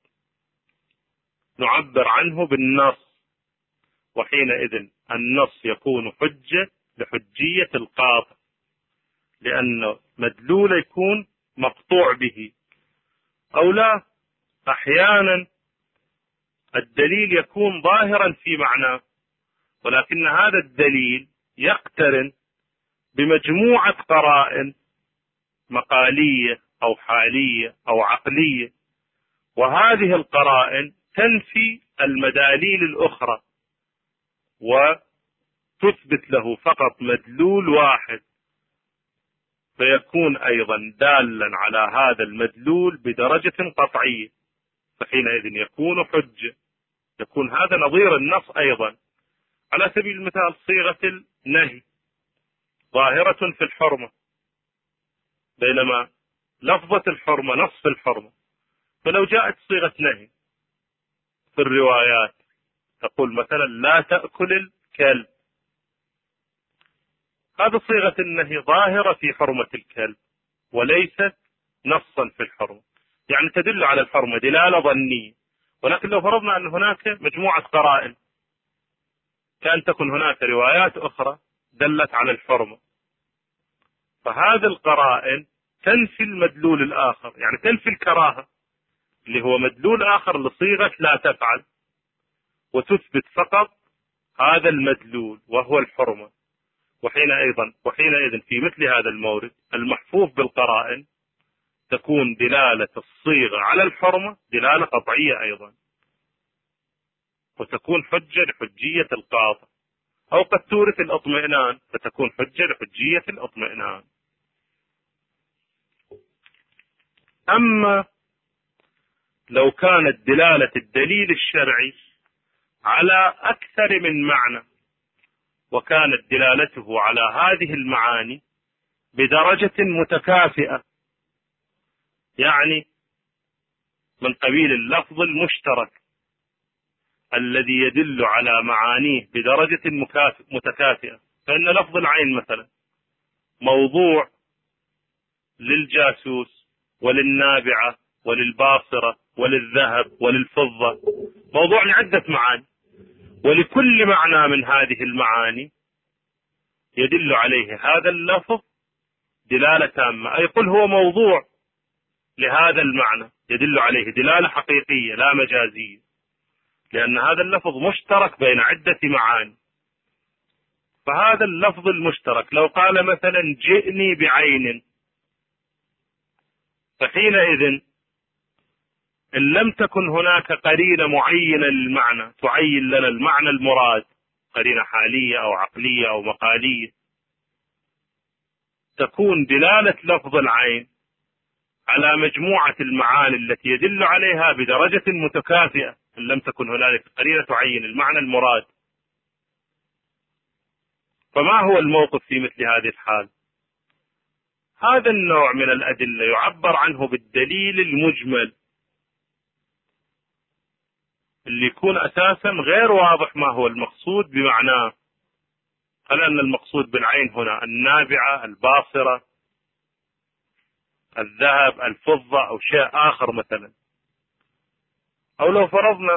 نعبر عنه بالنص، وحينئذ النص يكون حجة لحجية القاطع، لأن مدلول يكون مقطوع به. أو لا، أحيانا الدليل يكون ظاهرا في معناه، ولكن هذا الدليل يقترن بمجموعة قرائن مقالية أو حالية أو عقلية، وهذه القرائن تنفي المداليل الأخرى وتثبت له فقط مدلول واحد، فيكون أيضا دالا على هذا المدلول بدرجة قطعية، فحينئذ يكون حجة، يكون هذا نظير النص أيضا. على سبيل المثال صيغة النهي ظاهرة في الحرمة، بينما لفظة الحرمة نص في الحرمة. فلو جاءت صيغة نهي في الروايات تقول مثلا لا تأكل الكلب، هذا صيغة النهي ظاهرة في حرمة الكلب وليست نصا في الحرمة، يعني تدل على الحرمة دلالة ظنية. ولكن لو فرضنا أن هناك مجموعة قرائن كأن تكن هناك روايات أخرى دلت على الحرمة، فهذه القرائن تنفي المدلول الآخر، يعني تنفي الكراهة اللي هو مدلول آخر لصيغة لا تفعل، وتثبت فقط هذا المدلول وهو الحرمة. وحينئذ وحينئذ في مثل هذا المورد المحفوظ بالقرائن تكون دلالة الصيغة على الحرمة دلالة قطعية أيضا، وتكون حجة لحجية القاطع، أو قد تورث الاطمئنان فتكون حجة لحجية الاطمئنان. أما لو كانت دلالة الدليل الشرعي على أكثر من معنى، وكانت دلالته على هذه المعاني بدرجة متكافئة، يعني من قبيل اللفظ المشترك الذي يدل على معانيه بدرجة متكافئة. فإن لفظ العين مثلا موضوع للجاسوس وللنابعة وللباصرة وللذهب وللفضة، موضوع لعدة معاني، ولكل معنى من هذه المعاني يدل عليه هذا اللفظ دلالة تامة، أي قل هو موضوع لهذا المعنى يدل عليه دلالة حقيقية لا مجازية، لأن هذا اللفظ مشترك بين عدة معاني. فهذا اللفظ المشترك لو قال مثلا جئني بعين، فحينئذ إن لم تكن هناك قرينة معينة للمعنى تعين لنا المعنى المراد، قرينة حالية أو عقلية أو مقالية، تكون دلالة لفظ العين على مجموعة المعاني التي يدل عليها بدرجة متكافئة إن لم تكن هنالك قرينة تعين المعنى المراد. فما هو الموقف في مثل هذه الحال؟ هذا النوع من الأدلة يعبر عنه بالدليل المجمل، اللي يكون أساسا غير واضح ما هو المقصود بمعناه. هل أن المقصود بالعين هنا النابعة، الباصرة، الذهب، الفضة، أو شيء آخر مثلا؟ أو لو فرضنا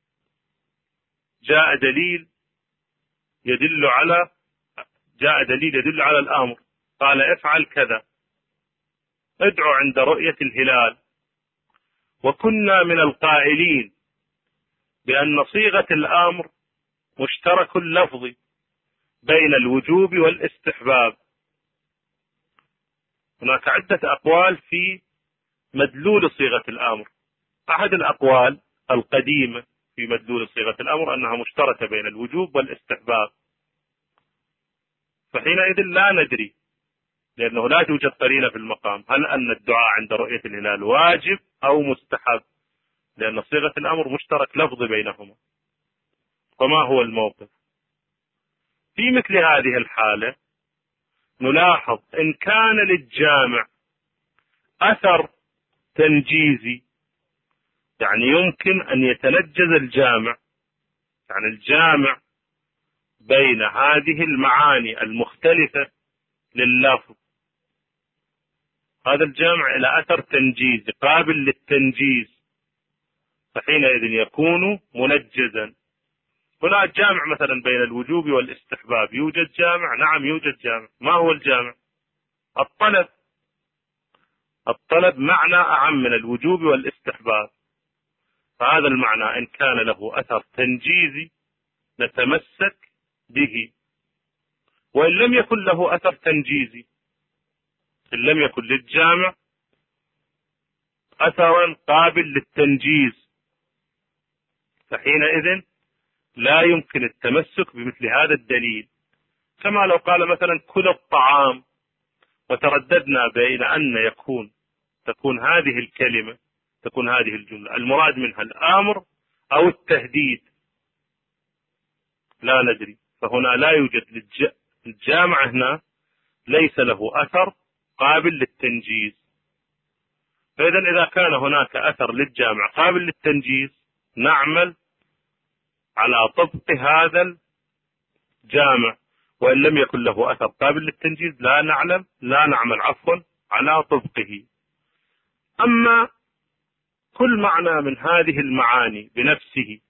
جاء دليل يدل على جاء دليل يدل على الأمر، قال افعل كذا، ادعو عند رؤية الهلال، وكنا من القائلين بأن صيغة الأمر مشترك لفظي بين الوجوب والاستحباب. هناك عدة أقوال في مدلول صيغة الأمر. أحد الأقوال القديمة في مدلول صيغة الأمر أنها مشتركة بين الوجوب والاستحباب، فحينئذ لا ندري، لأنه لا توجد قرينة في المقام، هل أن الدعاء عند رؤية الهلال واجب أو مستحب، لأن صيغة الأمر مشترك لفظي بينهما. فما هو الموقف في مثل هذه الحالة؟ نلاحظ إن كان للجامع أثر تنجيزي، يعني يمكن أن يتنجز الجامع، يعني الجامع بين هذه المعاني المختلفة لللفظ، هذا الجامع إلى أثر تنجيزي قابل للتنجيز، فحينئذ يكون منجزا. هنا الجامع مثلا بين الوجوب والاستحباب، يوجد جامع؟ نعم يوجد جامع. ما هو الجامع؟ الطلب. الطلب معنى أعم من الوجوب والاستحباب، فهذا المعنى إن كان له أثر تنجيزي نتمسك به، وإن لم يكن له أثر تنجيزي، إن لم يكن للجامع أثرا قابل للتنجيز، فحينئذ لا يمكن التمسك بمثل هذا الدليل. كما لو قال مثلا كل الطعام، وترددنا بين أن يكون تكون هذه الكلمة تكون هذه الجملة المراد منها الأمر أو التهديد، لا ندري. فهنا لا يوجد للجامع، هنا ليس له أثر قابل للتنجيز. فإذا إذا كان هناك أثر للجامع قابل للتنجيز نعمل على طبق هذا الجامع، وإن لم يكن له أثر قابل للتنجيز لا نعلم لا نعمل عفوا على طبقه. أما كل معنى من هذه المعاني بنفسه،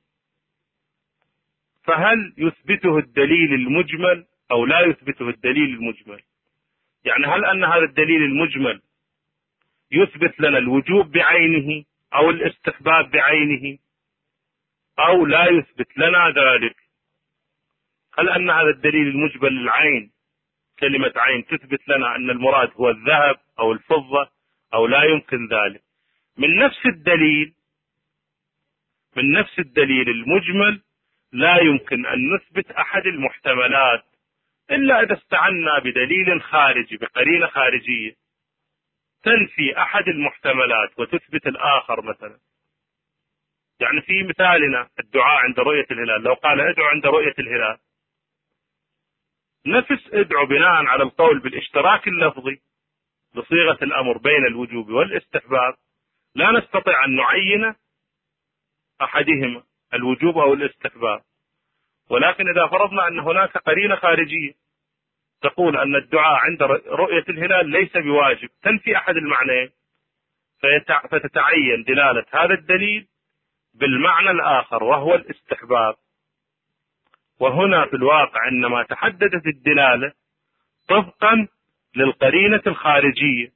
فهل يثبته الدليل المجمل أو لا يثبته الدليل المجمل؟ يعني هل أن هذا الدليل المجمل يثبت لنا الوجوب بعينه أو الاستحباب بعينه، أو لا يثبت لنا ذلك؟ هل أن هذا الدليل المجمل للعين، كلمة عين، تثبت لنا أن المراد هو الذهب أو الفضة، أو لا يمكن ذلك؟ من نفس الدليل من نفس الدليل المجمل لا يمكن أن نثبت أحد المحتملات إلا إذا استعنا بدليل خارجي، بقرينة خارجية تنفي أحد المحتملات وتثبت الآخر. مثلا يعني في مثالنا الدعاء عند رؤية الهلال، لو قال ادعو عند رؤية الهلال، نفس ادعو بناء على القول بالاشتراك اللفظي بصيغة الأمر بين الوجوب والاستحباب لا نستطيع أن نعين أحدهما الوجوب أو الاستحباب، ولكن إذا فرضنا أن هناك قرينة خارجية تقول أن الدعاء عند رؤية الهلال ليس بواجب تنفي أحد المعنيين، فتتعين دلالة هذا الدليل بالمعنى الآخر وهو الاستحباب. وهنا في الواقع إنما تحددت الدلالة طبقا للقرينة الخارجية،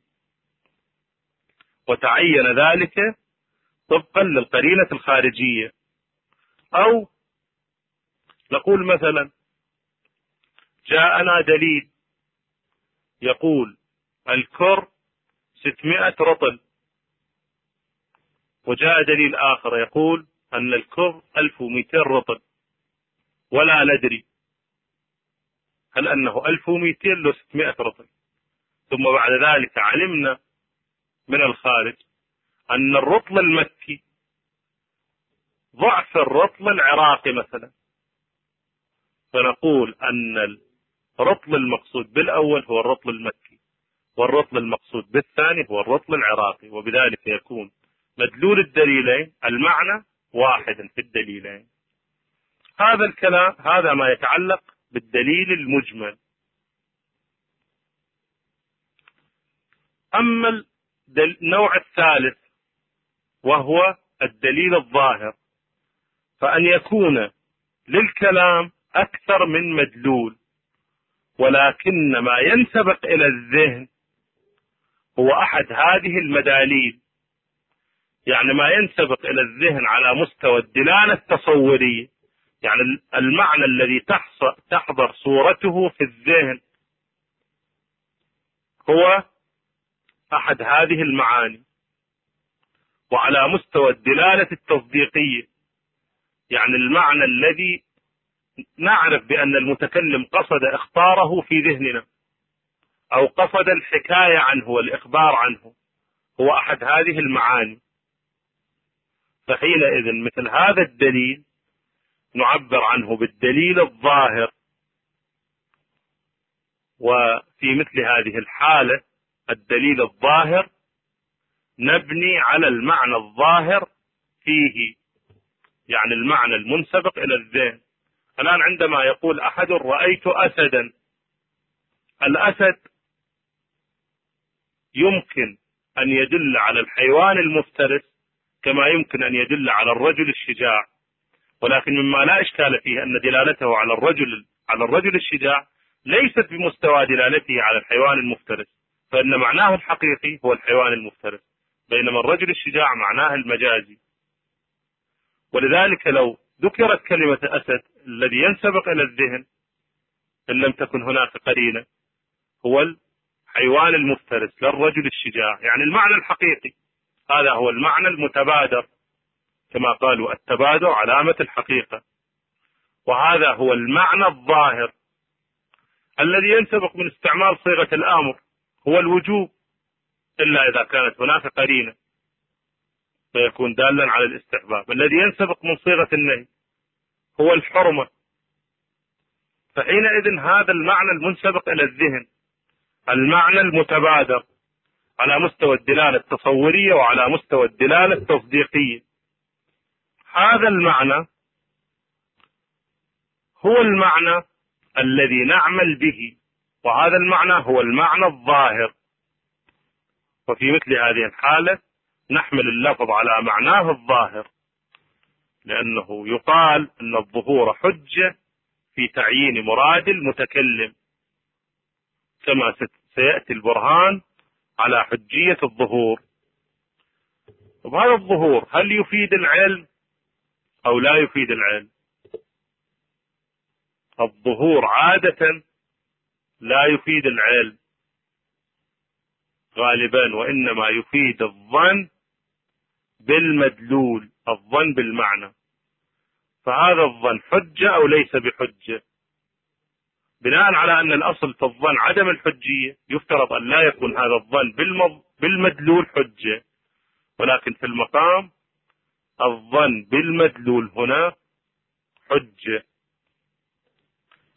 وتعين ذلك طبقا للقرينة الخارجية. أو نقول مثلا جاءنا دليل يقول الكر ستمائة رطل، وجاء دليل آخر يقول أن الكر ألف ومئتين رطل، ولا ندري هل أنه ألف ومئتين لو ستمائة رطل. ثم بعد ذلك علمنا من الخارج أن الرطل المكي ضعف الرطل العراقي مثلا، فنقول أن الرطل المقصود بالأول هو الرطل المكي، والرطل المقصود بالثاني هو الرطل العراقي، وبذلك يكون مدلول الدليلين المعنى واحدا في الدليلين. هذا الكلام هذا ما يتعلق بالدليل المجمل. أما النوع الثالث وهو الدليل الظاهر، فأن يكون للكلام أكثر من مدلول، ولكن ما ينسبق إلى الذهن هو أحد هذه المداليل، يعني ما ينسبق إلى الذهن على مستوى الدلالة التصورية، يعني المعنى الذي تحضر صورته في الذهن هو أحد هذه المعاني. وعلى مستوى الدلالة التصديقية، يعني المعنى الذي نعرف بأن المتكلم قصد اختاره في ذهننا أو قصد الحكاية عنه والإخبار عنه، هو أحد هذه المعاني. فحينئذ مثل هذا الدليل نعبر عنه بالدليل الظاهر. وفي مثل هذه الحالة الدليل الظاهر نبني على المعنى الظاهر فيه، يعني المعنى المنسبق إلى الذهن. الآن عندما يقول أحد رأيت أسدا، الأسد يمكن أن يدل على الحيوان المفترس كما يمكن أن يدل على الرجل الشجاع، ولكن مما لا إشكال فيه أن دلالته على الرجل على الرجل الشجاع ليست بمستوى دلالته على الحيوان المفترس، فإن معناه الحقيقي هو الحيوان المفترس، بينما الرجل الشجاع معناه المجازي. ولذلك لو ذكرت كلمة أسد الذي ينسبق إلى الذهن إن لم تكن هناك قرينة هو الحيوان المفترس لا الرجل الشجاع، يعني المعنى الحقيقي هذا هو المعنى المتبادر، كما قالوا التبادر علامة الحقيقة. وهذا هو المعنى الظاهر الذي ينسبق من استعمال صيغة الأمر هو الوجوب، إلا إذا كانت هناك قرينة فيكون دالا على الاستحباب. الذي ينسبق من صيغة النهي هو الحرمة. فحينئذ هذا المعنى المنسبق إلى الذهن، المعنى المتبادر على مستوى الدلالة التصورية وعلى مستوى الدلالة التصديقية، هذا المعنى هو المعنى الذي نعمل به، وهذا المعنى هو المعنى الظاهر. وفي مثل هذه الحالة نحمل اللفظ على معناه الظاهر، لأنه يقال أن الظهور حجة في تعيين مراد المتكلم، كما سيأتي البرهان على حجية الظهور. وهذا الظهور هل يفيد العلم أو لا يفيد العلم؟ الظهور عادة لا يفيد العلم غالبا، وإنما يفيد الظن بالمدلول، الظن بالمعنى. فهذا الظن حجة أو ليس بحجة؟ بناء على أن الأصل في الظن عدم الحجية، يفترض أن لا يكون هذا الظن بالمدلول حجة، ولكن في المقام الظن بالمدلول هنا حجة.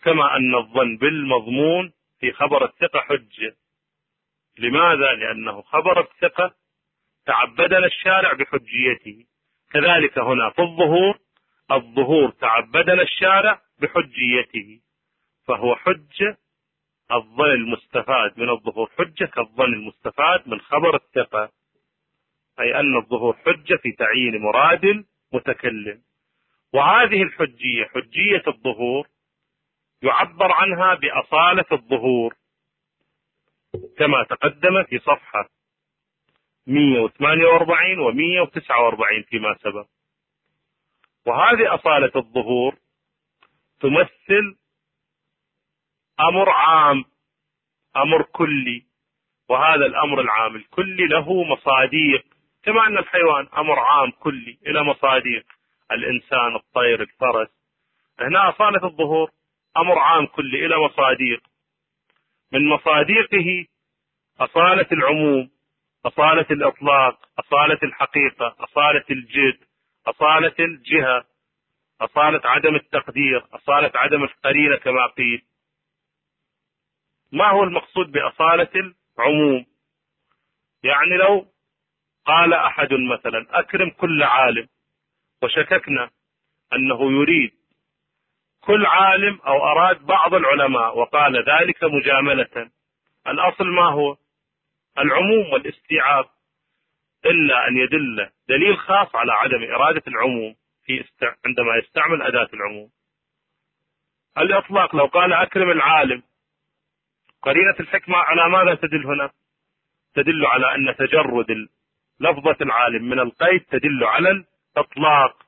كما أن الظن بالمضمون في خبر الثقة حجة. لماذا؟ لأنه خبر الثقة تعبدنا الشارع بحجيته، كذلك هنا في الظهور، الظهور تعبدنا الشارع بحجيته، فهو حجة. الظن المستفاد من الظهور حجة كالظن المستفاد من خبر الثقة، أي أن الظهور حجة في تعيين مراد المتكلم. وهذه الحجية، حجية الظهور، يعبر عنها بأصالة الظهور كما تقدم في صفحة مئة وثمانية وأربعين ومئة وتسعة وأربعين فيما سبق. وهذه أصالة الظهور تمثل أمر عام، أمر كلي، وهذا الأمر العام الكلي له مصاديق، كما أن الحيوان أمر عام كلي إلى مصاديق، الإنسان، الطير، الفرس. هنا أصالة الظهور أمر عام كلي إلى مصاديق، من مصاديقه أصالة العموم، أصالة الإطلاق، أصالة الحقيقة، أصالة الجد، أصالة الجهة، أصالة عدم التقدير، أصالة عدم القرينة كما قيل. ما هو المقصود بأصالة العموم؟ يعني لو قال أحد مثلا أكرم كل عالم، وشككنا أنه يريد كل عالم أو أراد بعض العلماء وقال ذلك مجاملة، الأصل ما هو؟ العموم والاستيعاب، إلا أن يدل دليل خاص على عدم إرادة العموم في است... عندما يستعمل أداة العموم. الإطلاق، لو قال أكرم العالم، قرينة الحكمة على ماذا تدل هنا؟ تدل على أن تجرد لفظة العالم من القيد تدل على الإطلاق.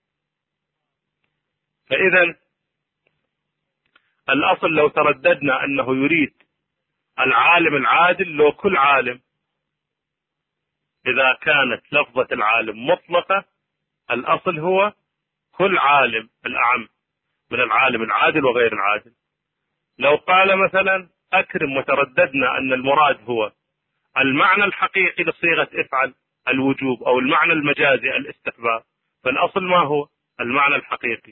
فإذا الأصل لو ترددنا أنه يريد العالم العادل لو كل عالم، إذا كانت لفظة العالم مطلقة الأصل هو كل عالم الأعم من العالم العادل وغير العادل. لو قال مثلا أكرم وترددنا أن المراد هو المعنى الحقيقي لصيغة افعل الوجوب أو المعنى المجازي الاستحباب، فالأصل ما هو؟ المعنى الحقيقي.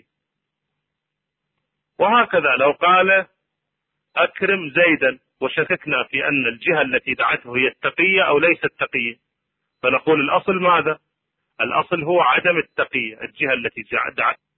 وهكذا لو قال أكرم زيدا وشككنا في أن الجهة التي دعته هي التقية أو ليست تقية، فنقول الأصل ماذا؟ الأصل هو عدم التقية، الجهة التي دعت